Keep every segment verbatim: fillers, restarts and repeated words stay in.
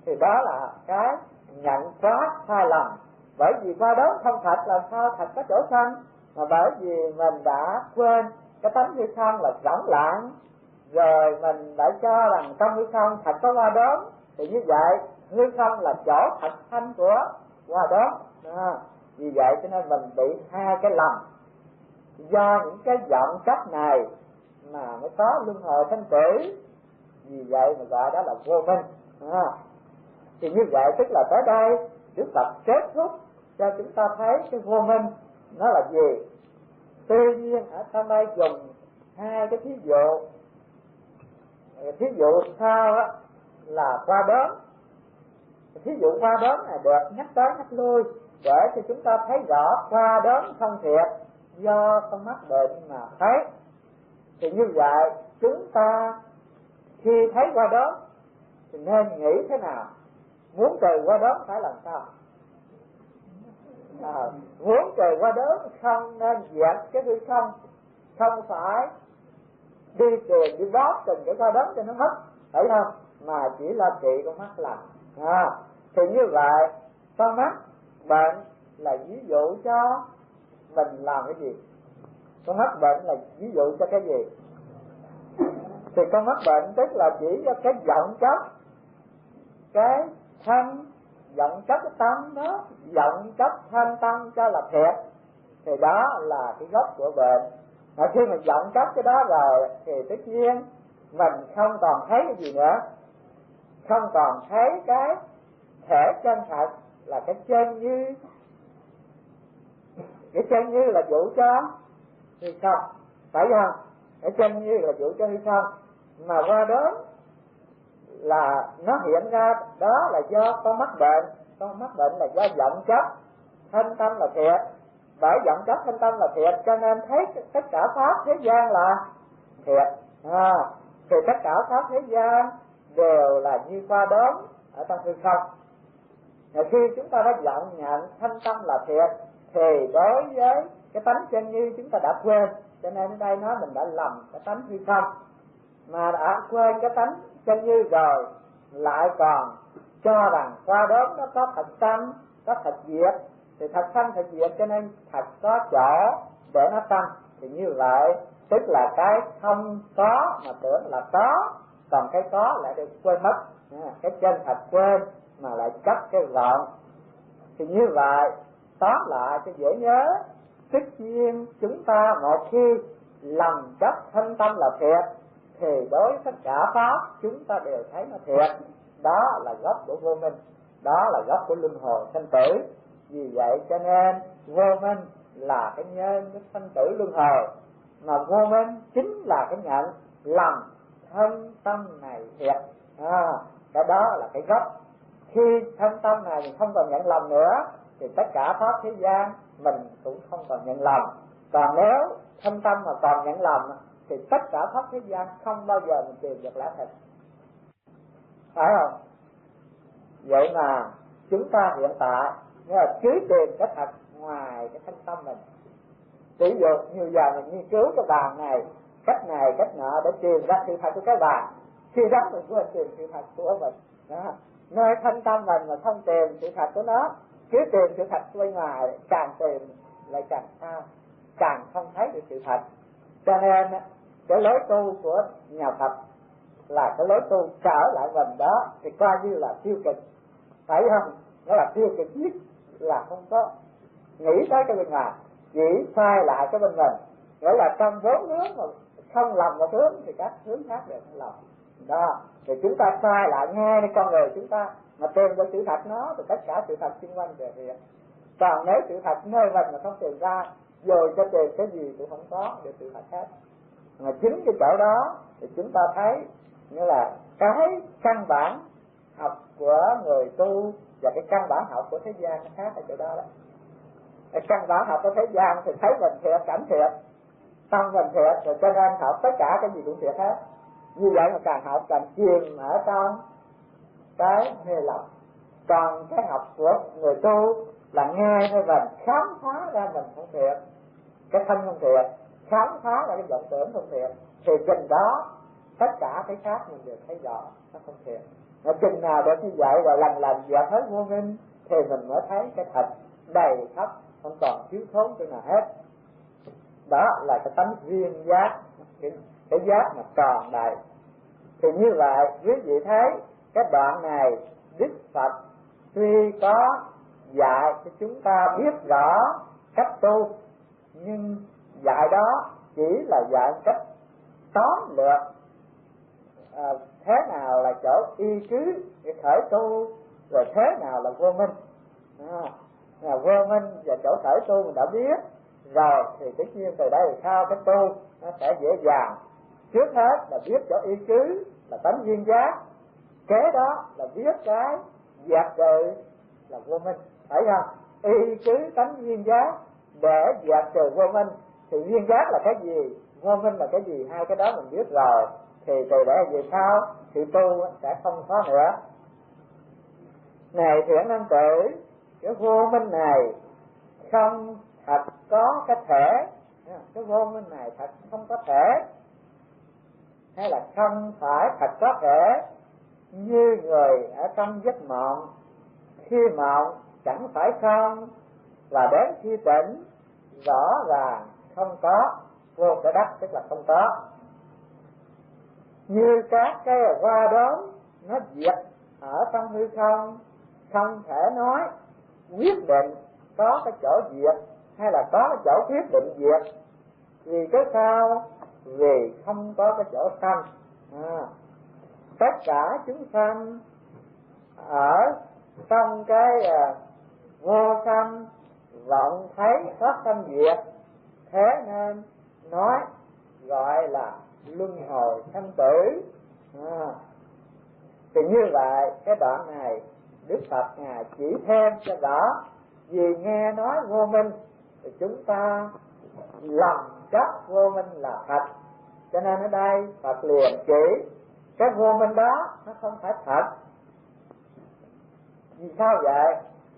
thì đó là cái nhận xét sai lầm. Bởi vì qua đớn không thật, làm sao thật có chỗ sanh? Mà bởi vì mình đã quên cái tánh hư không là rỗng lặng, rồi mình đã cho rằng trong hư không thật có qua đớn, thì như vậy hư không là chỗ thật thanh của qua đớn. À, vì vậy cho nên mình bị hai cái lầm. Do những cái vọng chấp này mà mới có luân hồi sanh tử, vì vậy mà gọi đó là vô minh. À, thì như vậy tức là tới đây Đức Phật kết thúc cho chúng ta thấy cái vô minh nó là gì. Tuy nhiên ở trong đây dùng hai cái thí dụ. Thí dụ sau đó là qua đớn. Thí dụ qua đớn này được nhắc tới nhắc lui để cho chúng ta thấy rõ qua đớn không thiệt do con mắt bệnh mà thấy. Thì như vậy chúng ta khi thấy qua đớn thì nên nghĩ thế nào? Muốn trừ qua đớn phải làm sao? À, muốn trừ qua đớn không nên diệt cái hư không, không phải đi tìm đi bóp từng cái qua đớn cho nó mất, phải không? Mà chỉ là trị con mắt lành. À, thì như vậy con mắt bệnh là ví dụ cho mình làm cái gì? Con mắt bệnh là ví dụ cho cái gì? Thì con mắt bệnh tức là chỉ cho cái vọng chấp, cái thân vọng chấp cái tâm đó, vọng chấp thanh tâm cho là thiệt, thì đó là cái gốc của bệnh. Mà khi mình vọng chấp cái đó rồi thì tất nhiên mình không còn thấy cái gì nữa, không còn thấy cái thể chân thật là cái chân như. Cái chân như là dụ cho hư không, phải không? Cái chân như là dụ cho hư không, mà qua đó là nó hiện ra đó là do con mắt bệnh. Con mắt bệnh là do vọng chấp thanh tâm là thiệt. Bởi vọng chấp thanh tâm là thiệt cho nên thấy tất cả pháp thế gian là thiệt. À, thì tất cả pháp thế gian đều là như qua đốm ở trong hư không. Và khi chúng ta đã vọng nhận thanh tâm là thiệt thì đối với cái tánh chân như chúng ta đã quên, cho nên ở đây nói mình đã lầm cái tánh hư không. Mà đã quên cái tánh chân như rồi lại còn cho rằng qua đốm nó có thật sanh, có thật diệt, thì thật sanh thật diệt cho nên thật có chỗ để nó sanh. Thì như vậy tức là cái không có mà tưởng là có, còn cái có lại được quên mất. Cái chân thật quên mà lại chấp cái vọng. Thì như vậy tóm lại cho dễ nhớ, tất nhiên chúng ta một khi lầm chấp thân tâm là thiệt thì đối với tất cả pháp chúng ta đều thấy nó thiệt. Đó là gốc của vô minh, đó là gốc của luân hồi sanh tử. Vì vậy cho nên vô minh là cái nhân của sanh tử luân hồi, mà vô minh chính là cái nhận lầm thân tâm này thiệt. À, cái đó là cái gốc. Khi thân tâm này mình không còn nhận lầm nữa thì tất cả pháp thế gian mình cũng không còn nhận lầm. Còn nếu thân tâm mà còn nhận lầm thì tất cả pháp thế gian không bao giờ mình tìm được lẽ thật, phải không? Vậy mà chúng ta hiện tại nghĩa là cứ tìm cái thật ngoài cái thân tâm mình. Ví dụ như giờ mình nghiên cứu cái bàn này, cách này cách nọ để tìm ra sự thật của cái bàn, khi đó mình quên tìm sự thật của mình. Đó, nơi thân tâm mình mà không tìm sự thật của nó, cứ tìm sự thật bên ngoài, càng tìm lại càng xa, càng không thấy được sự thật. Cho nên cái lối tu của nhà Phật là cái lối tu trở lại mình đó thì coi như là tiêu cực, phải không? Nó là tiêu cực nhất, là không có nghĩ tới cái bên ngoài, chỉ sai lại cái bên mình. Nghĩa là trong bốn hướng mà không lầm một hướng thì các hướng khác đều không lầm. Đó, thì chúng ta sai lại ngayในcon người chúng ta mà tìm được sự thật nó thì tất cả sự thật xung quanh đều hiện. Còn nếu sự thật nơi mình mà không tìm ra, rồi cho tìm cái gì cũng không có được sự thật hết. Mà chính cái chỗ đó thì chúng ta thấy như là cái căn bản học của người tu và cái căn bản học của thế gian nó khác ở chỗ đó đó. Cái căn bản học của thế gian thì thấy mình thiệt, cảnh thiệt, tâm mình thiệt, rồi cho nên học tất cả cái gì cũng thiệt hết. Như vậy mà càng học càng chìm ở trong cái mê lầm. Còn cái học của người tu là nghe thôi mình khám phá ra mình không thiệt, cái thân không thiệt, khám phá ra cái vọng tưởng không thiệt, thì chừng đó tất cả cái khác mình đều thấy rõ, nó không thiệt. Nó chừng nào được như vậy rồi lần lần dẹp hết vô minh thì mình mới thấy cái thật đầy khắp, không còn thiếu thốn chỗ nào hết. Đó là cái tánh duyên giác, cái, cái giác mà tròn đầy. Thì như vậy quý vị thấy cái đoạn này Đức Phật tuy có dạy cho chúng ta biết rõ cách tu, nhưng dạy đó chỉ là dạy cách tóm lược à, thế nào là chỗ y cứ để khởi tu, rồi thế nào là vô minh. À, à, vô minh và chỗ khởi tu mình đã biết rồi thì tất nhiên từ đây sau cái tu nó sẽ dễ dàng. Trước hết là biết chỗ y cứ là tánh duyên giác, kế đó là biết cái dẹp trừ là vô minh, phải không? Y cứ tánh duyên giác để dẹp trừ vô minh. Thì duyên giác là cái gì, vô minh là cái gì, hai cái đó mình biết rồi thì từ đây về sau thì tu sẽ không có nữa. Này Thiện Nam Tử, cái vô minh này không thật có cái thể, cái vô minh này thật không có thể, hay là không phải thật có thể như người ở trong giấc mộng. Khi mộng chẳng phải không, và đến khi tỉnh rõ ràng không có, vô cái đắc tức là không có. Như các cái hoa đốm nó diệt ở trong hư không, không thể nói quyết định có cái chỗ diệt hay là có cái chỗ quyết định diệt. Vì cái sao? Vì không có cái chỗ sanh. À, tất cả chúng sanh ở trong cái uh, vô sanh vọng thấy có sanh diệt, thế nên nói gọi là luân hồi sanh tử. À, thì như vậy cái đoạn này Đức Phật ngài chỉ thêm cho rõ. Vì nghe nói vô minh thì chúng ta lầm chấp vô minh là thật, cho nên ở đây Phật liền chỉ cái vô minh đó nó không phải thật. Vì sao vậy?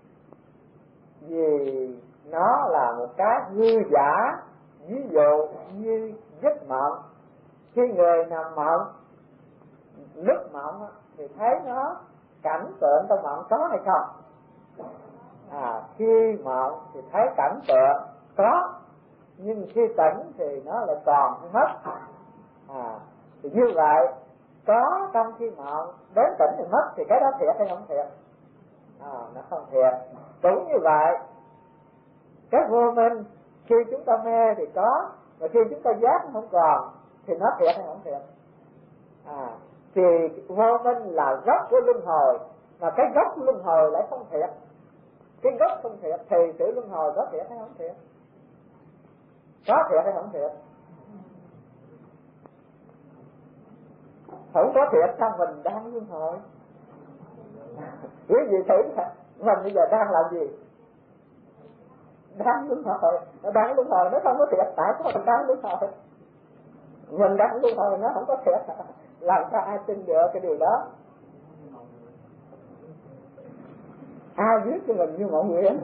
Vì nó là một cái hư giả. Ví dụ như giấc mộng, khi người nằm mộng, lúc mộng thì thấy nó cảnh tượng trong mộng có hay không? À, khi mộng thì thấy cảnh tượng có, nhưng khi tỉnh thì nó lại còn mất. À, thì như vậy có trong khi mộng, đến tỉnh thì mất, thì cái đó thiệt hay không thiệt? À, nó không thiệt. Cũng như vậy, cái vô minh khi chúng ta mê thì có, và khi chúng ta giác không còn thì nó thiệt hay không thiệt? À, thì vô minh là gốc của luân hồi, mà cái gốc của luân hồi lại không thiệt. Cái gốc không thiệt thì sự luân hồi có thiệt hay không thiệt? Có thiệt hay không thiệt? Không có thiệt sao mình đang luân hồi? Quý vị thử mình bây giờ đang làm gì? Đang luân hồi. Nó đang luân hồi nó không có thiệt. Tại sao mình đang luân hồi? Mình đang luân hồi nó không có thiệt. Làm sao ai tin được cái điều đó? Ai viết cho mình như Mậu Nguyễn?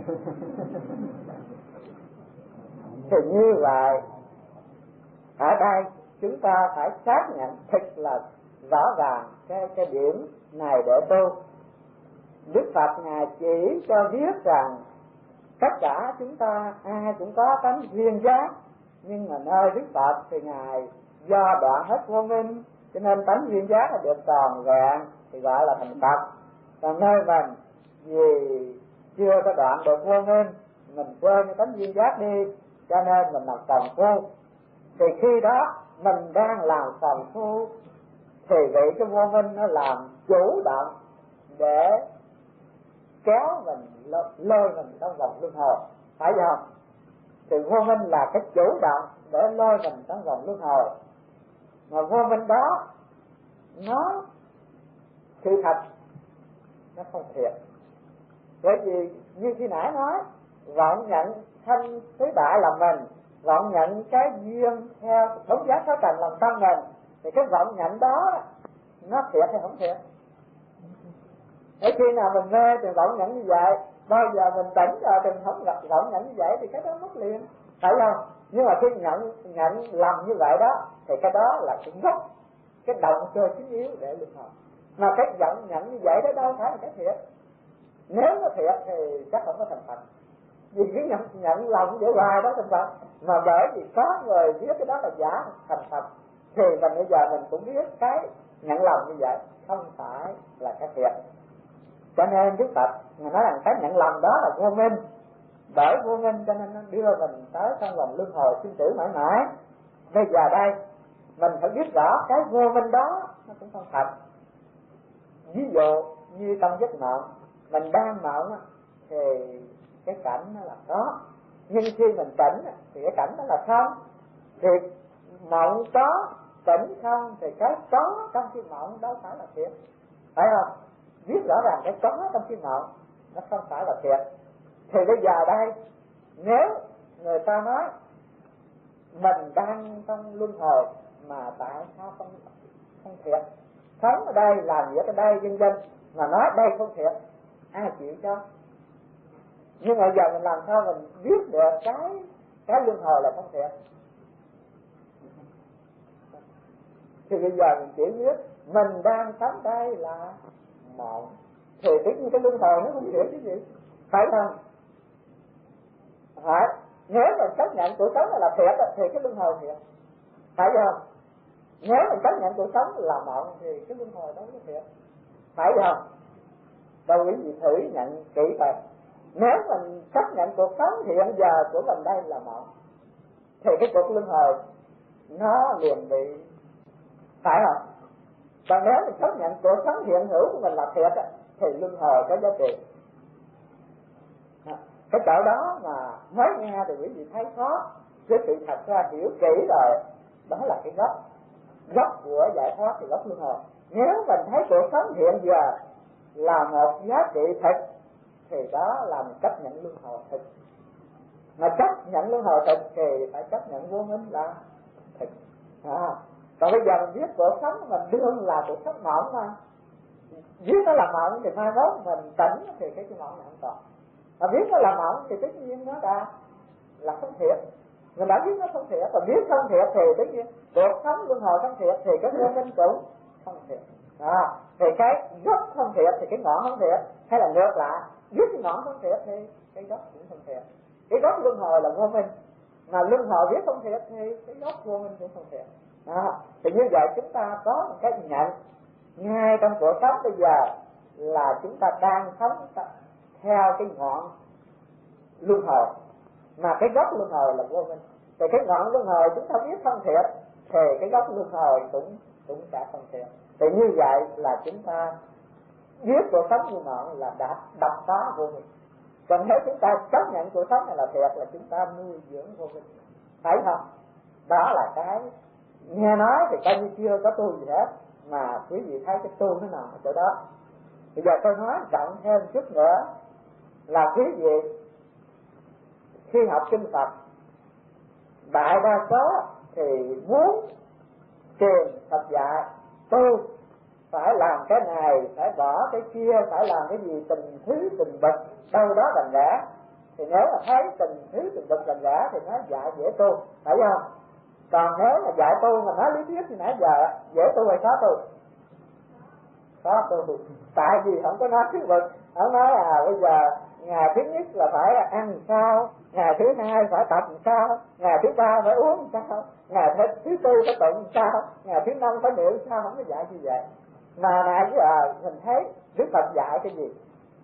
Thì như vậy ở đây chúng ta phải xác nhận thật là rõ ràng cái cái điểm này để tu. Đức Phật ngài chỉ cho biết rằng tất cả chúng ta ai cũng có tánh duyên giác, nhưng mà nơi Đức Phật thì ngài do đoạn hết vô minh, cho nên tánh duyên giác là được tròn vẹn thì gọi là thành Phật. Còn nơi mình vì chưa có đoạn được vô minh, mình quên cái tánh duyên giác đi, cho nên mình làm phàm phu. Thì khi đó mình đang làm phàm phu thì vậy cái vô minh nó làm chủ động để kéo mình, lôi mình trong vòng luân hồi, phải không? Thì vô minh là cái chủ động để lôi mình trong vòng luân hồi. Mà vô minh đó nó sự thật, nó không thiệt. Bởi vì như khi nãy nói, vọng nhận thanh tứ đại làm mình, vọng nhận cái duyên theo bóng giá sáu trần làm tâm mình, thì cái vọng nhận đó nó thiệt hay không thiệt? Để khi nào mình mê thì vọng nhận như vậy, bao giờ mình tỉnh rồi thì mình không gặp vọng nhận như vậy thì cái đó mất liền, phải không? Nhưng mà khi nhận nhận lầm như vậy đó thì cái đó là cái gốc cái động cơ chính yếu để luân hồi. Mà cái giận nhận như vậy đó đâu phải là cái thiệt. Nếu nó thiệt thì chắc không có thành Phật. Vì cái nhận, nhận lòng để hoài đó thành Phật. Mà bởi vì có người biết cái đó là giả thành Phật, thì mình bây giờ mình cũng biết cái nhận lòng như vậy không phải là cái thiệt. Cho nên Đức Phật Ngài nói rằng cái nhận lòng đó là vô minh. Bởi vô minh cho nên nó đưa mình tới trong vòng luân hồi sinh tử mãi mãi. Bây giờ đây mình phải biết rõ cái vô minh đó nó cũng không thật. Ví dụ như trong giấc mộng mình đang mộng thì cái cảnh nó là có, nhưng khi mình tỉnh thì cái cảnh đó là không. Thì mộng có, tỉnh không, thì cái có trong khi mộng đâu phải là thiệt, phải không? Biết rõ ràng cái có trong khi mộng nó không phải là thiệt. Thì bây giờ đây nếu người ta nói mình đang trong luân hồi mà tại sao không không thiệt, sống ở đây làm việc ở đây vân vân, mà nói đây không thiệt, ai chịu cho? Nhưng mà giờ mình làm sao mình biết được cái cái luân hồi là không thiệt? Thì bây giờ mình chỉ biết mình đang sống đây là mộng, thì tất nhiên cái luân hồi nó không thiệt cái gì, phải không? Phải. Nếu mình chấp nhận cuộc sống là thiệt thì cái luân hồi thiệt, phải không? Nếu mình chấp nhận cuộc sống là mộng thì cái luân hồi đó có thiệt, phải không? Đâu quý vị thử nhận kỹ coi. Nếu mình chấp nhận cuộc sống hiện giờ của mình đây là mộng thì cái cuộc luân hồi nó liền bị, phải không? Còn nếu mình chấp nhận cuộc sống hiện hữu của mình là thiệt thì luân hồi có giá trị. Cái chỗ đó mà mới nghe thì quý vị thấy khó, chứ sự thật ra hiểu kỹ rồi đó là cái gốc gốc của giải thoát, thì gốc luân hồi. Nếu mình thấy cuộc sống hiện giờ là một giá trị thực thì đó là mình chấp nhận luân hồi thực. Mà chấp nhận luân hồi thực thì phải chấp nhận vô minh là thực. À, còn bây giờ mình biết cuộc sống mình đương là cuộc sống mộng mà, biết nó là mộng thì mai mốt mình tỉnh thì cái cái mộng này không còn. Mà biết nó là mộng thì tất nhiên nó đã là không thiệt. Mình đã biết nó không thiệt, và biết không thiệt thì tất nhiên cuộc sống luân hồi không thiệt thì cái vô minh cũng không thiệt. À, thì cái gốc không thiệt thì cái ngọn không thiệt, hay là ngược lại, biết cái ngọn không thiệt thì cái gốc cũng không thiệt. Cái gốc luân hồi là vô minh, mà luân hồi biết không thiệt thì cái gốc vô minh cũng không thiệt. À, thì như vậy chúng ta có một cái nhận ngay trong cuộc sống bây giờ là chúng ta đang sống theo cái ngọn luân hồi, mà cái gốc luân hồi là vô minh. Thì cái ngọn luân hồi chúng ta biết không thiệt thì cái gốc luân hồi cũng cũng sẽ không thiệt. Thì như vậy là chúng ta biết cuộc sống như ngọn là đã đập phá vô minh. Còn nếu chúng ta chấp nhận cuộc sống này là thiệt là chúng ta nuôi dưỡng vô minh, phải không? Đó là cái nghe nói thì coi như chưa có tu gì hết, mà quý vị thấy cái tu nó nằm ở chỗ đó. Bây giờ tôi nói rộng thêm chút nữa là quý vị khi học kinh Phật, đại đa số thì muốn truyền Phật dạy tu phải làm cái này, phải bỏ cái kia, phải làm cái gì tình thứ tình bậc đâu đó đành rẽ. Thì nếu mà thấy tình thứ tình bậc đành rẽ thì nó dạy dễ tu, phải không? Còn nếu mà dạy tu mà nói lý thuyết thì nãy giờ dễ tu hay khó tu? Khó tu. Tại vì không có nói thứ bậc. Ông nói à bây giờ ngày thứ nhất là phải ăn sao, ngày thứ hai phải tập sao, ngày thứ ba phải uống sao, ngày thứ, thứ tư phải tụng sao, ngày thứ năm phải niệm sao, không có dạy như vậy. Mà nãy giờ mình thấy Đức Phật dạy cái gì?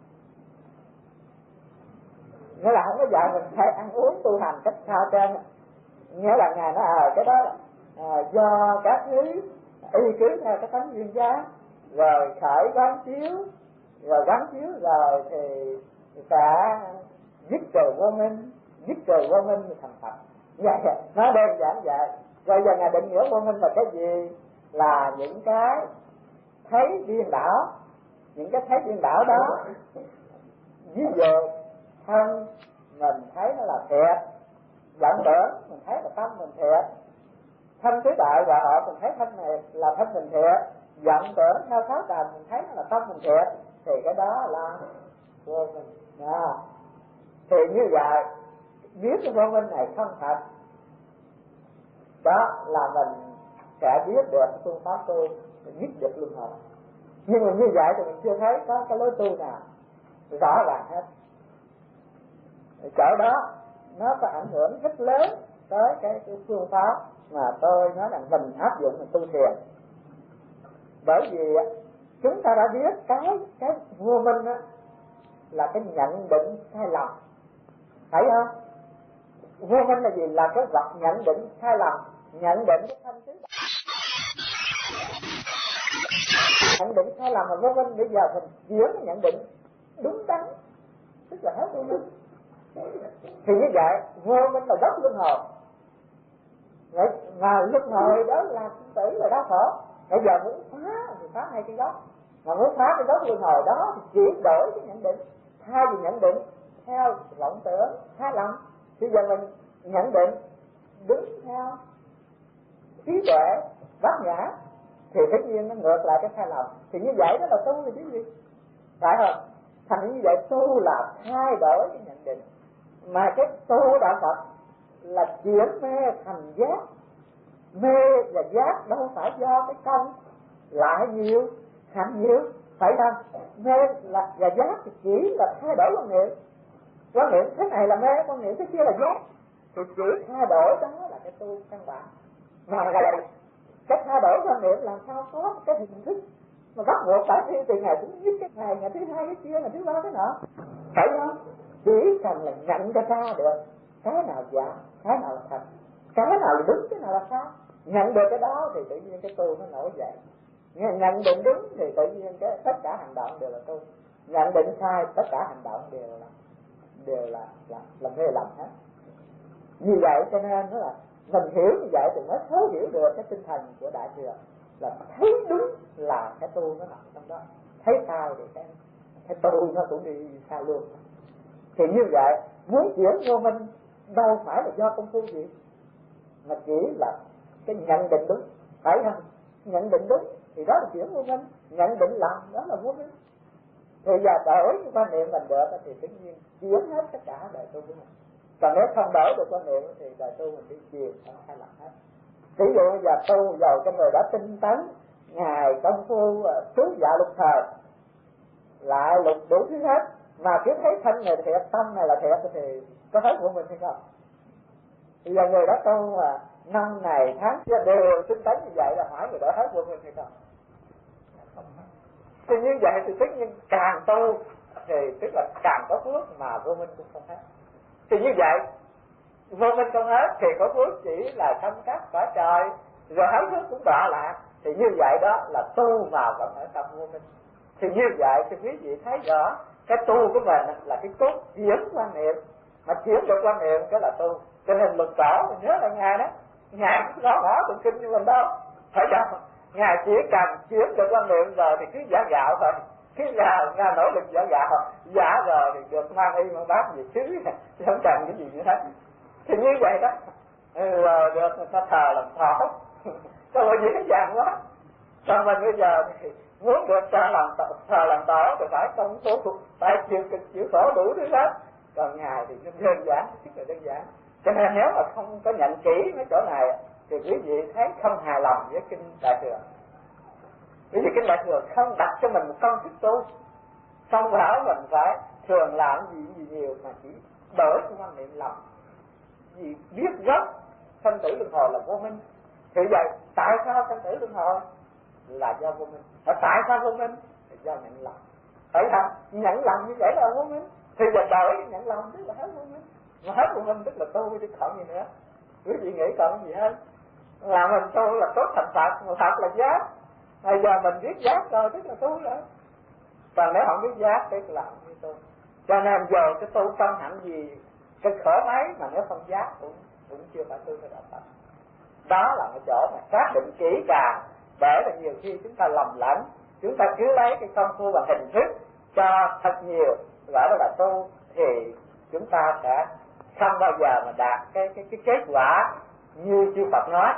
Nghĩa là không có dạy mình phải ăn uống tu hành cách sao trên. Nghĩa là Ngài nói à cái đó à, do các thứ y cứ theo cái tánh duyên giá, rồi khởi quán chiếu, rồi quán chiếu rồi thì sẽ dứt trừ vô minh, dứt trừ vô minh thì thành Phật. Vậy nó đơn giản vậy. Rồi giờ Ngài định nghĩa vô minh là cái gì? Là những cái thấy điên đảo, những cái thấy điên đảo đó. Ví dụ thân mình thấy nó là thiệt, vọng tưởng mình thấy là tâm mình thiệt, thân tứ đại và họ mình thấy thân này là thân mình thiệt, vọng tưởng theo sáu trần mình thấy nó là tâm mình thiệt, thì cái đó là vô minh. À, thì như vậy biết cái vô minh này không thật, đó là mình sẽ biết được phương pháp tu nhất được luân hồi. Nhưng mà như vậy thì mình chưa thấy có cái lối tu nào rõ ràng hết. Chỗ đó nó có ảnh hưởng rất lớn tới cái, cái phương pháp mà tôi nói rằng mình áp dụng mình tu thiền. Bởi vì chúng ta đã biết cái cái vô minh đó là cái nhận định sai lầm, phải không? Vô minh là gì? Là cái vật nhận định sai lầm, nhận định cái thanh tứ nhận định sai lầm là vô minh. Bây giờ mình chuyển cái nhận định đúng đắn, tức là hết vô minh. Thì như vậy vô minh là gốc luân hồi, mà luân hồi đó là tử là đau khổ. Bây giờ muốn phá thì phá hai cái gốc, mà muốn phá cái gốc luân hồi đó thì chuyển đổi cái nhận định. Thay vì nhận định theo vọng tưởng sai lầm, bây giờ mình nhận định đúng theo trí tuệ bát nhã, thì tất nhiên nó ngược lại cái sai lầm. Thì như vậy đó là tu thì chứ gì, phải không? Thành như vậy tu là thay đổi cái nhận định. Mà cái tu đạo Phật là chuyển mê thành giác. Mê và giác đâu phải do cái công lại nhiều hành nhiều, phải không? Mê là và giác thì chỉ là thay đổi quan niệm. Quan niệm thế này là mê, quan niệm thế kia là giác, thì chỉ thay đổi đó là cái tu căn bản. Mà là cái thay đổi quan niệm làm sao có cái hình thức mà bắt buộc phải thi từ ngày thứ nhất cái ngày, ngày thứ hai cái kia, ngày thứ ba cái nọ, phải không? Chỉ cần là nhận cho ra được cái nào giả, cái nào là thật, cái nào là đúng, cái nào là sai. Nhận được cái đó thì tự nhiên cái tu nó nổi dậy. Nhận định đúng thì tự nhiên cái tất cả hành động đều là tu. Nhận định sai tất cả hành động đều là đều là là, là mê lầm hết. Như vậy cho nên nó là mình hiểu như vậy thì mới thấu hiểu được cái tinh thần của Đại Thừa, là thấy đúng là cái tu nó nằm trong đó, thấy sai thì cái cái tu nó cũng đi sai luôn. Thì như vậy muốn chuyển vô minh đâu phải là do công phu gì, mà chỉ là cái nhận định đúng, phải không? Nhận định đúng thì đó là chuyển vô minh, nhận định lầm đó là vô minh. Thì giờ đổi cái quan niệm mình được thì tự nhiên chuyển hết tất cả đời tu của mình. Còn nếu không đổi được quan niệm thì đời tu mình đi chiều không sai lầm hết. Ví dụ bây giờ tu giàu cho người đã tinh tấn ngày công phu trú dạ lục thời, lại lục đủ thứ hết, mà cứ thấy thân này thiệt, tâm này là thiệt thì có hết của mình hay không? Bây giờ người đó tu mà năm ngày tháng kia đều tinh tấn như vậy là hỏi người đó hết của mình hay không? Thì như vậy thì tất nhiên càng tu thì tức là càng có phước mà vô minh cũng không hết. Thì như vậy vô minh không hết thì có phước chỉ là thâm cát quả trời, rồi hết phước cũng đọa lạc. Thì như vậy đó là tu mà vẫn ở trong vô minh. Thì như vậy thì quý vị thấy rõ cái tu của mình là cái cốt chuyển quan niệm, mà chuyển được quan niệm cái là tu. Cho nên Lục Tổ mình nhớ là Ngài đó, Ngài cũng rõ rõ tụng kinh như mình đâu, phải không? Ngài chỉ cần chuyển được quan niệm rồi thì cứ giả gạo thôi, cứ Ngài, Ngài nỗ lực giả gạo, giả rồi thì được mang y mang bát gì chứ, chứ không cần cái gì nữa hết. Thì như vậy đó, rồi được người ta thờ làm thọ, sao mà dễ dàng quá. Còn mình bây giờ thì muốn được thờ làm thờ làm tổ thì phải công phu, phải chịu cực chịu khổ đủ thứ hết. Còn Ngài thì đơn giản, rất là đơn giản. Cho nên nếu mà không có nhận kỹ mấy chỗ này thì quý vị thấy không hài lòng với kinh Đại Thừa. Bởi vì kinh Đại Thừa không đặt cho mình một công thức tu, không bảo mình phải thường làm gì gì nhiều, mà chỉ đổi cái quan niệm lầm. Vì biết gốc sanh tử luân hồi là vô minh. Thì vậy tại sao sanh tử luân hồi là do vô minh? Và tại sao vô minh? Là do nhận lầm. Phải không? Nhận lầm như vậy là vô minh. Thì giờ đổi nhận lầm tức là hết vô minh. Mà hết vô minh tức là tu chứ còn gì nữa. Quý vị nghĩ còn gì hết? Là mình tu là tốt thành Phật, mà Phật là giác. Bây giờ mình biết giác rồi tức là tu rồi. Còn nếu không biết giác tức là không biết tu. Cho nên giờ cái tu công hạnh gì cái khổ mấy mà nếu không giác cũng cũng chưa phải tu theo đạo Phật. Đó là cái chỗ mà xác định kỹ càng, để là nhiều khi chúng ta lầm lẫn, chúng ta cứ lấy cái công phu và hình thức cho thật nhiều gọi đó là tu, thì chúng ta sẽ không bao giờ mà đạt cái cái cái kết quả như chư Phật nói.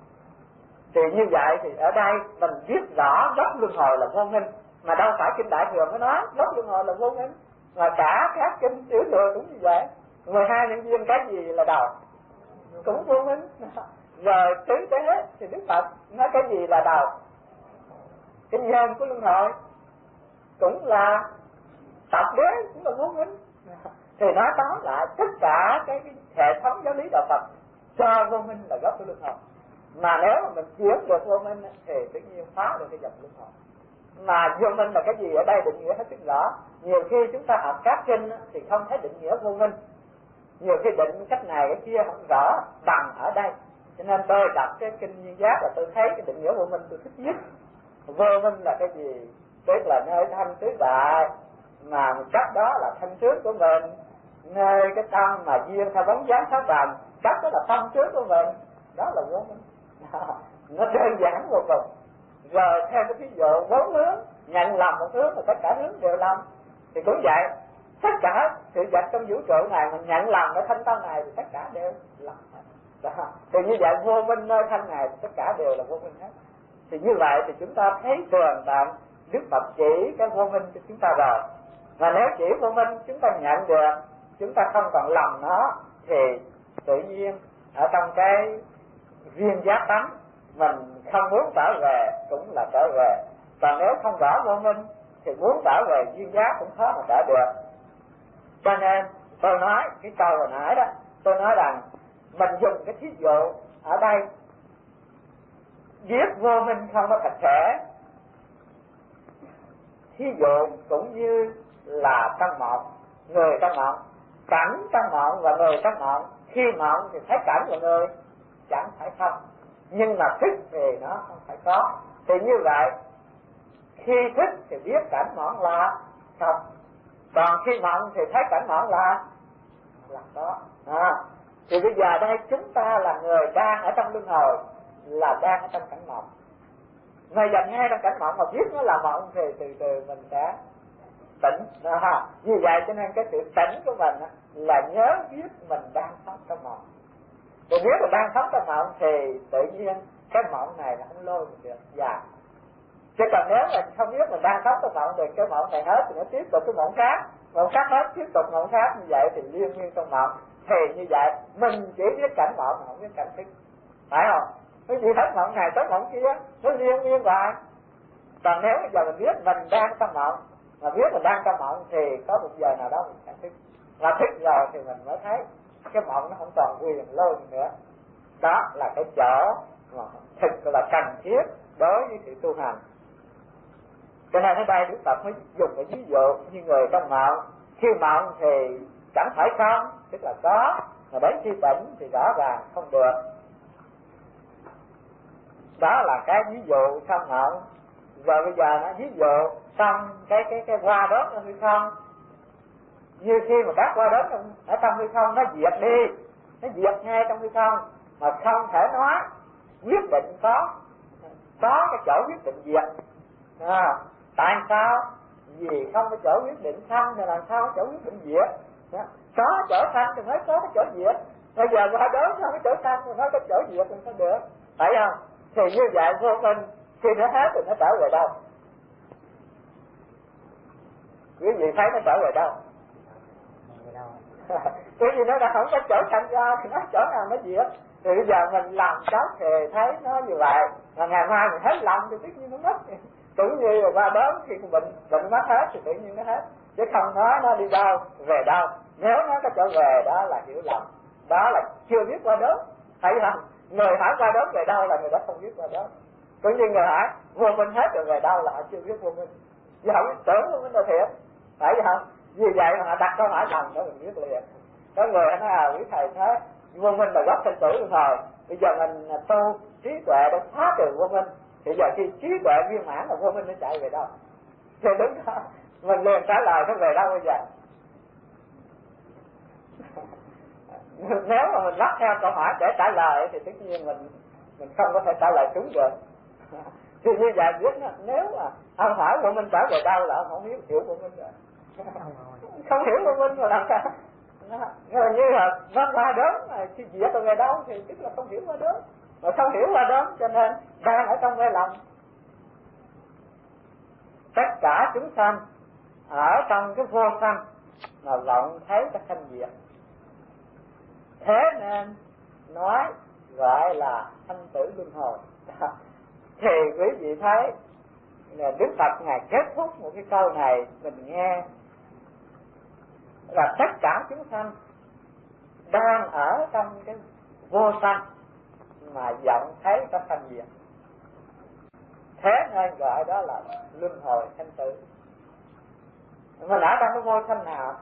Thì như vậy thì ở đây mình biết rõ gốc luân hồi là vô minh, mà đâu phải kinh Đại Thừa mới nói gốc luân hồi là vô minh, mà cả các kinh Tiểu Thừa cũng như vậy. Mười hai nhân duyên cái gì là đầu cũng vô minh. Rồi tứ tế thì Đức Phật nói cái gì là đầu? Cái nhân của luân hồi cũng là tập đế, cũng là vô minh. Thì nói tóm lại tất cả cái, cái hệ thống giáo lý đạo Phật cho vô minh là gốc của luân hồi. Mà nếu mà mình chuyển được vô minh thì tự nhiên phá được cái dòng luân hồi. Mà vô minh là cái gì ở đây định nghĩa hết sức rõ. Nhiều khi chúng ta học các kinh thì không thấy định nghĩa vô minh, nhiều khi định cách này cái kia không rõ bằng ở đây. Cho nên tôi đọc cái kinh Duyên Giác là tôi thấy cái định nghĩa vô minh tôi thích nhất. Vô minh là cái gì? Tức là nơi thanh tứ đại mà cách đó là thanh tướng của mình, nơi cái tâm mà duyên theo bóng dáng sáu trần, cách đó là tâm tướng của mình, đó là vô minh. Nó đơn giản vô cùng. Rồi theo cái ví dụ bốn hướng, nhận lầm một hướng mà tất cả hướng đều lầm, thì cũng vậy. Tất cả sự vật trong vũ trụ này mình nhận lầm ở thanh tâm này thì tất cả đều lầm hết. Đó. Thì như vậy vô minh nơi thanh này thì tất cả đều là vô minh hết. Thì như vậy thì chúng ta thấy tường tận Đức Phật chỉ cái vô minh cho chúng ta rồi. Và nếu chỉ vô minh chúng ta nhận được, chúng ta không còn lầm nó, thì tự nhiên ở trong cái duyên giác tánh mình không muốn trở về cũng là trở về. Còn nếu không rõ vô minh thì muốn trở về duyên giác cũng khó mà trở được. Cho nên tôi nói cái câu hồi nãy đó, tôi nói rằng mình dùng cái thí dụ ở đây viết vô minh không có thật thể. Thí dụ cũng như là trong mộng, người trong mộng, cảnh trong mộng và người trong mộng. Khi mộng thì thấy cảnh và người chẳng phải không, nhưng mà thức thì nó không phải có. Thì như vậy khi thức thì biết cảnh mộng là không, còn khi mộng thì thấy cảnh mộng là là có. À, thì bây giờ đây chúng ta là người đang ở trong luân hồi, là đang ở trong cảnh mộng. Người dành ngay trong cảnh mộng mà biết nó là mộng thì từ từ mình sẽ tỉnh. À, như vậy cho nên cái sự tỉnh của mình là nhớ biết mình đang sống trong mộng. Thì nếu mà đang sống trong mộng thì tự nhiên cái mộng này nó không lôi mình được dài. Chứ còn nếu mình không biết mình đang sống trong mộng thì cái mộng này hết thì nó tiếp tục cái mộng khác, mộng khác hết tiếp tục mộng khác, như vậy thì liên miên trong mộng. Thì như vậy mình chỉ biết cảnh mộng mà không biết cảnh thức, phải không? Cái gì hết mộng này tới mộng kia nó liên miên vậy. Còn nếu bây giờ mình biết mình đang trong mộng, mà biết mình đang trong mộng thì có một giờ nào đó mình sẽ thức. Và thức rồi thì mình mới thấy cái mộng nó không còn quyền lôi nữa. Đó là cái chỗ mà thực là cần thiết đối với sự tu hành. Cho nên ở đây Đức Phật mới dùng cái ví dụ như người trong mộng. Khi mộng thì chẳng phải không, tức là có, mà đến khi tỉnh thì rõ ràng không được. Đó là cái ví dụ trong mộng. Rồi bây giờ nó ví dụ trong cái cái cái hoa đốt trong hư không. Như khi mà các hoa đốt ở trong hư không nó diệt đi, nó diệt ngay trong hư không, mà không thể nói quyết định có có cái chỗ quyết định diệt. À, tại sao? Vì không có chỗ quyết định sanh thì làm sao có chỗ quyết định diệt? Đó. Có chỗ sanh thì mới có cái chỗ diệt. Bây giờ hoa đốt không có chỗ sanh thì mới có chỗ diệt thì sao được? Phải không? Thì như vậy vô minh khi nó hết thì nó trở về đâu? Quý vị thấy nó trở về đâu? Cái gì nó đã không có chỗ sanh ra thì nó chỗ nào nó diệt. Thì bây giờ mình làm tốt thì thấy nó như vậy, và ngày mai mình hết làm thì tất nhiên nó mất. Cũng như là qua đớn khi bệnh bệnh mất hết thì tự nhiên nó hết, chứ không nói nó đi đâu về đâu. Nếu nó có trở về đó là hiểu lầm, đó là chưa biết qua đớn, thấy không? Người hỏi qua đớn về đâu là người đó không biết qua đớn. Cũng như người hỏi vô minh hết rồi về đâu là họ chưa biết vô minh, vì họ biết tưởng vô minh là thiệt, phải không? Vì vậy mà họ đặt câu hỏi lầm đó mình biết liền. Có người nói à quý thầy thế vô minh là gốc sinh tử luân hồi, bây giờ mình tu trí tuệ để phá trừ vô minh, thì giờ khi trí tuệ viên mãn là vô minh nó chạy về đâu? Thì đúng đó, mình liền trả lời nó về đâu bây giờ? Nếu mà mình lắp theo câu hỏi để trả lời thì tất nhiên mình mình không có thể trả lời đúng được. Thì như vậy biết đó, nếu mà ông hỏi vô minh trở về đâu là ông không hiểu hiểu vô minh rồi. Không hiểu vô minh rồi làm sao? Nó như là nó qua đớn mà khi diệt rồi về đâu thì tức là không hiểu qua đớn, mà không hiểu qua đớn cho nên đang ở trong mê lầm. Tất cả chúng sanh ở trong cái vô sanh mà vọng thấy cái sanh diệt, thế nên nói gọi là sanh tử luân hồi. Thì quý vị thấy là Đức Phật Ngài kết thúc một cái câu này mình nghe là tất cả chúng sanh đang ở trong cái vô sanh mà vọng thấy có sanh diệt, thế nên gọi đó là luân hồi sanh tử. Mình ở trong cái vô sanh nào?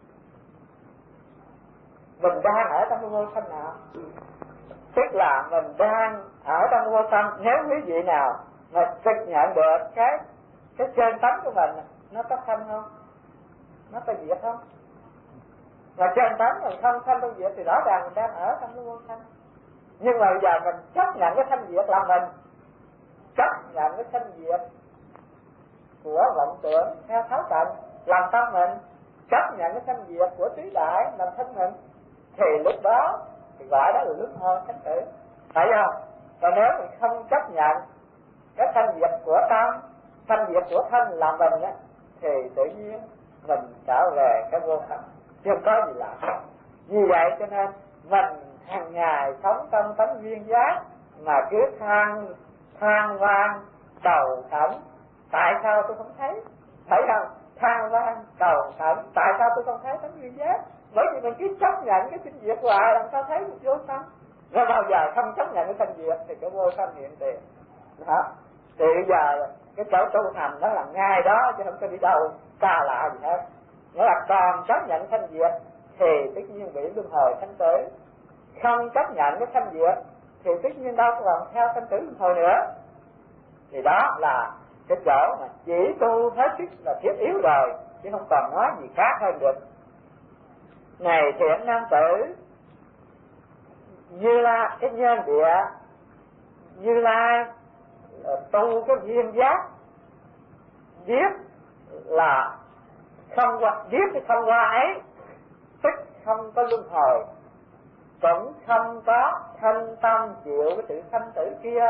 Mình đang ở trong cái vô sanh nào? Tức là mình đang ở trong vô sanh. Nếu quý vị nào mà thực nhận được cái cái chân tánh của mình, nó có sanh không? Nó có diệt không? Và chân tánh mình không sanh không diệt thì rõ ràng mình đang ở trong cái vô sanh. Nhưng mà bây giờ mình chấp nhận cái sanh diệt là mình chấp nhận cái sanh diệt của vọng tưởng theo tháo tận làm tâm mình, chấp nhận cái sanh diệt của tứ đại làm thân mình, thì lúc đó thì gọi đó là luân hồi sanh tử, phải không? Còn nếu mình không chấp nhận cái sanh diệt của tâm, sanh diệt của thân làm mình á, thì tự nhiên mình trở về cái vô sanh, chưa có gì lạ. Như vậy cho nên mình hàng ngày sống trong tánh duyên giác mà cứ than than van cầu khẩn, tại sao tôi không thấy, phải không? Than van cầu khẩn, tại sao tôi không thấy tánh duyên giác? Bởi vì mình cứ chấp nhận cái sinh diệt hoài, làm sao thấy một vô sanh? Nếu bao giờ không chấp nhận cái sanh diệt thì cái vô sanh hiện tiền. Đó. Thì bây giờ cái chỗ tu hành đó là ngay đó, chứ không có đi đâu xa lạ gì hết. Nghĩa là còn chấp nhận sanh diệt thì tất nhiên bị luân hồi sanh tử. Không chấp nhận cái sanh diệt thì tất nhiên đâu còn theo sanh tử luân hồi nữa. Thì đó là cái chỗ mà chỉ tu hết sức là thiết yếu rồi, chứ không còn nói gì khác hơn được. Này thiện nam tử, Như Lai, cái nhân địa Như Lai tu cái duyên giác, biết là không qua, biết cái không qua ấy, tức không có luân hồi, cũng không có thanh tâm chịu cái sự sanh tử kia,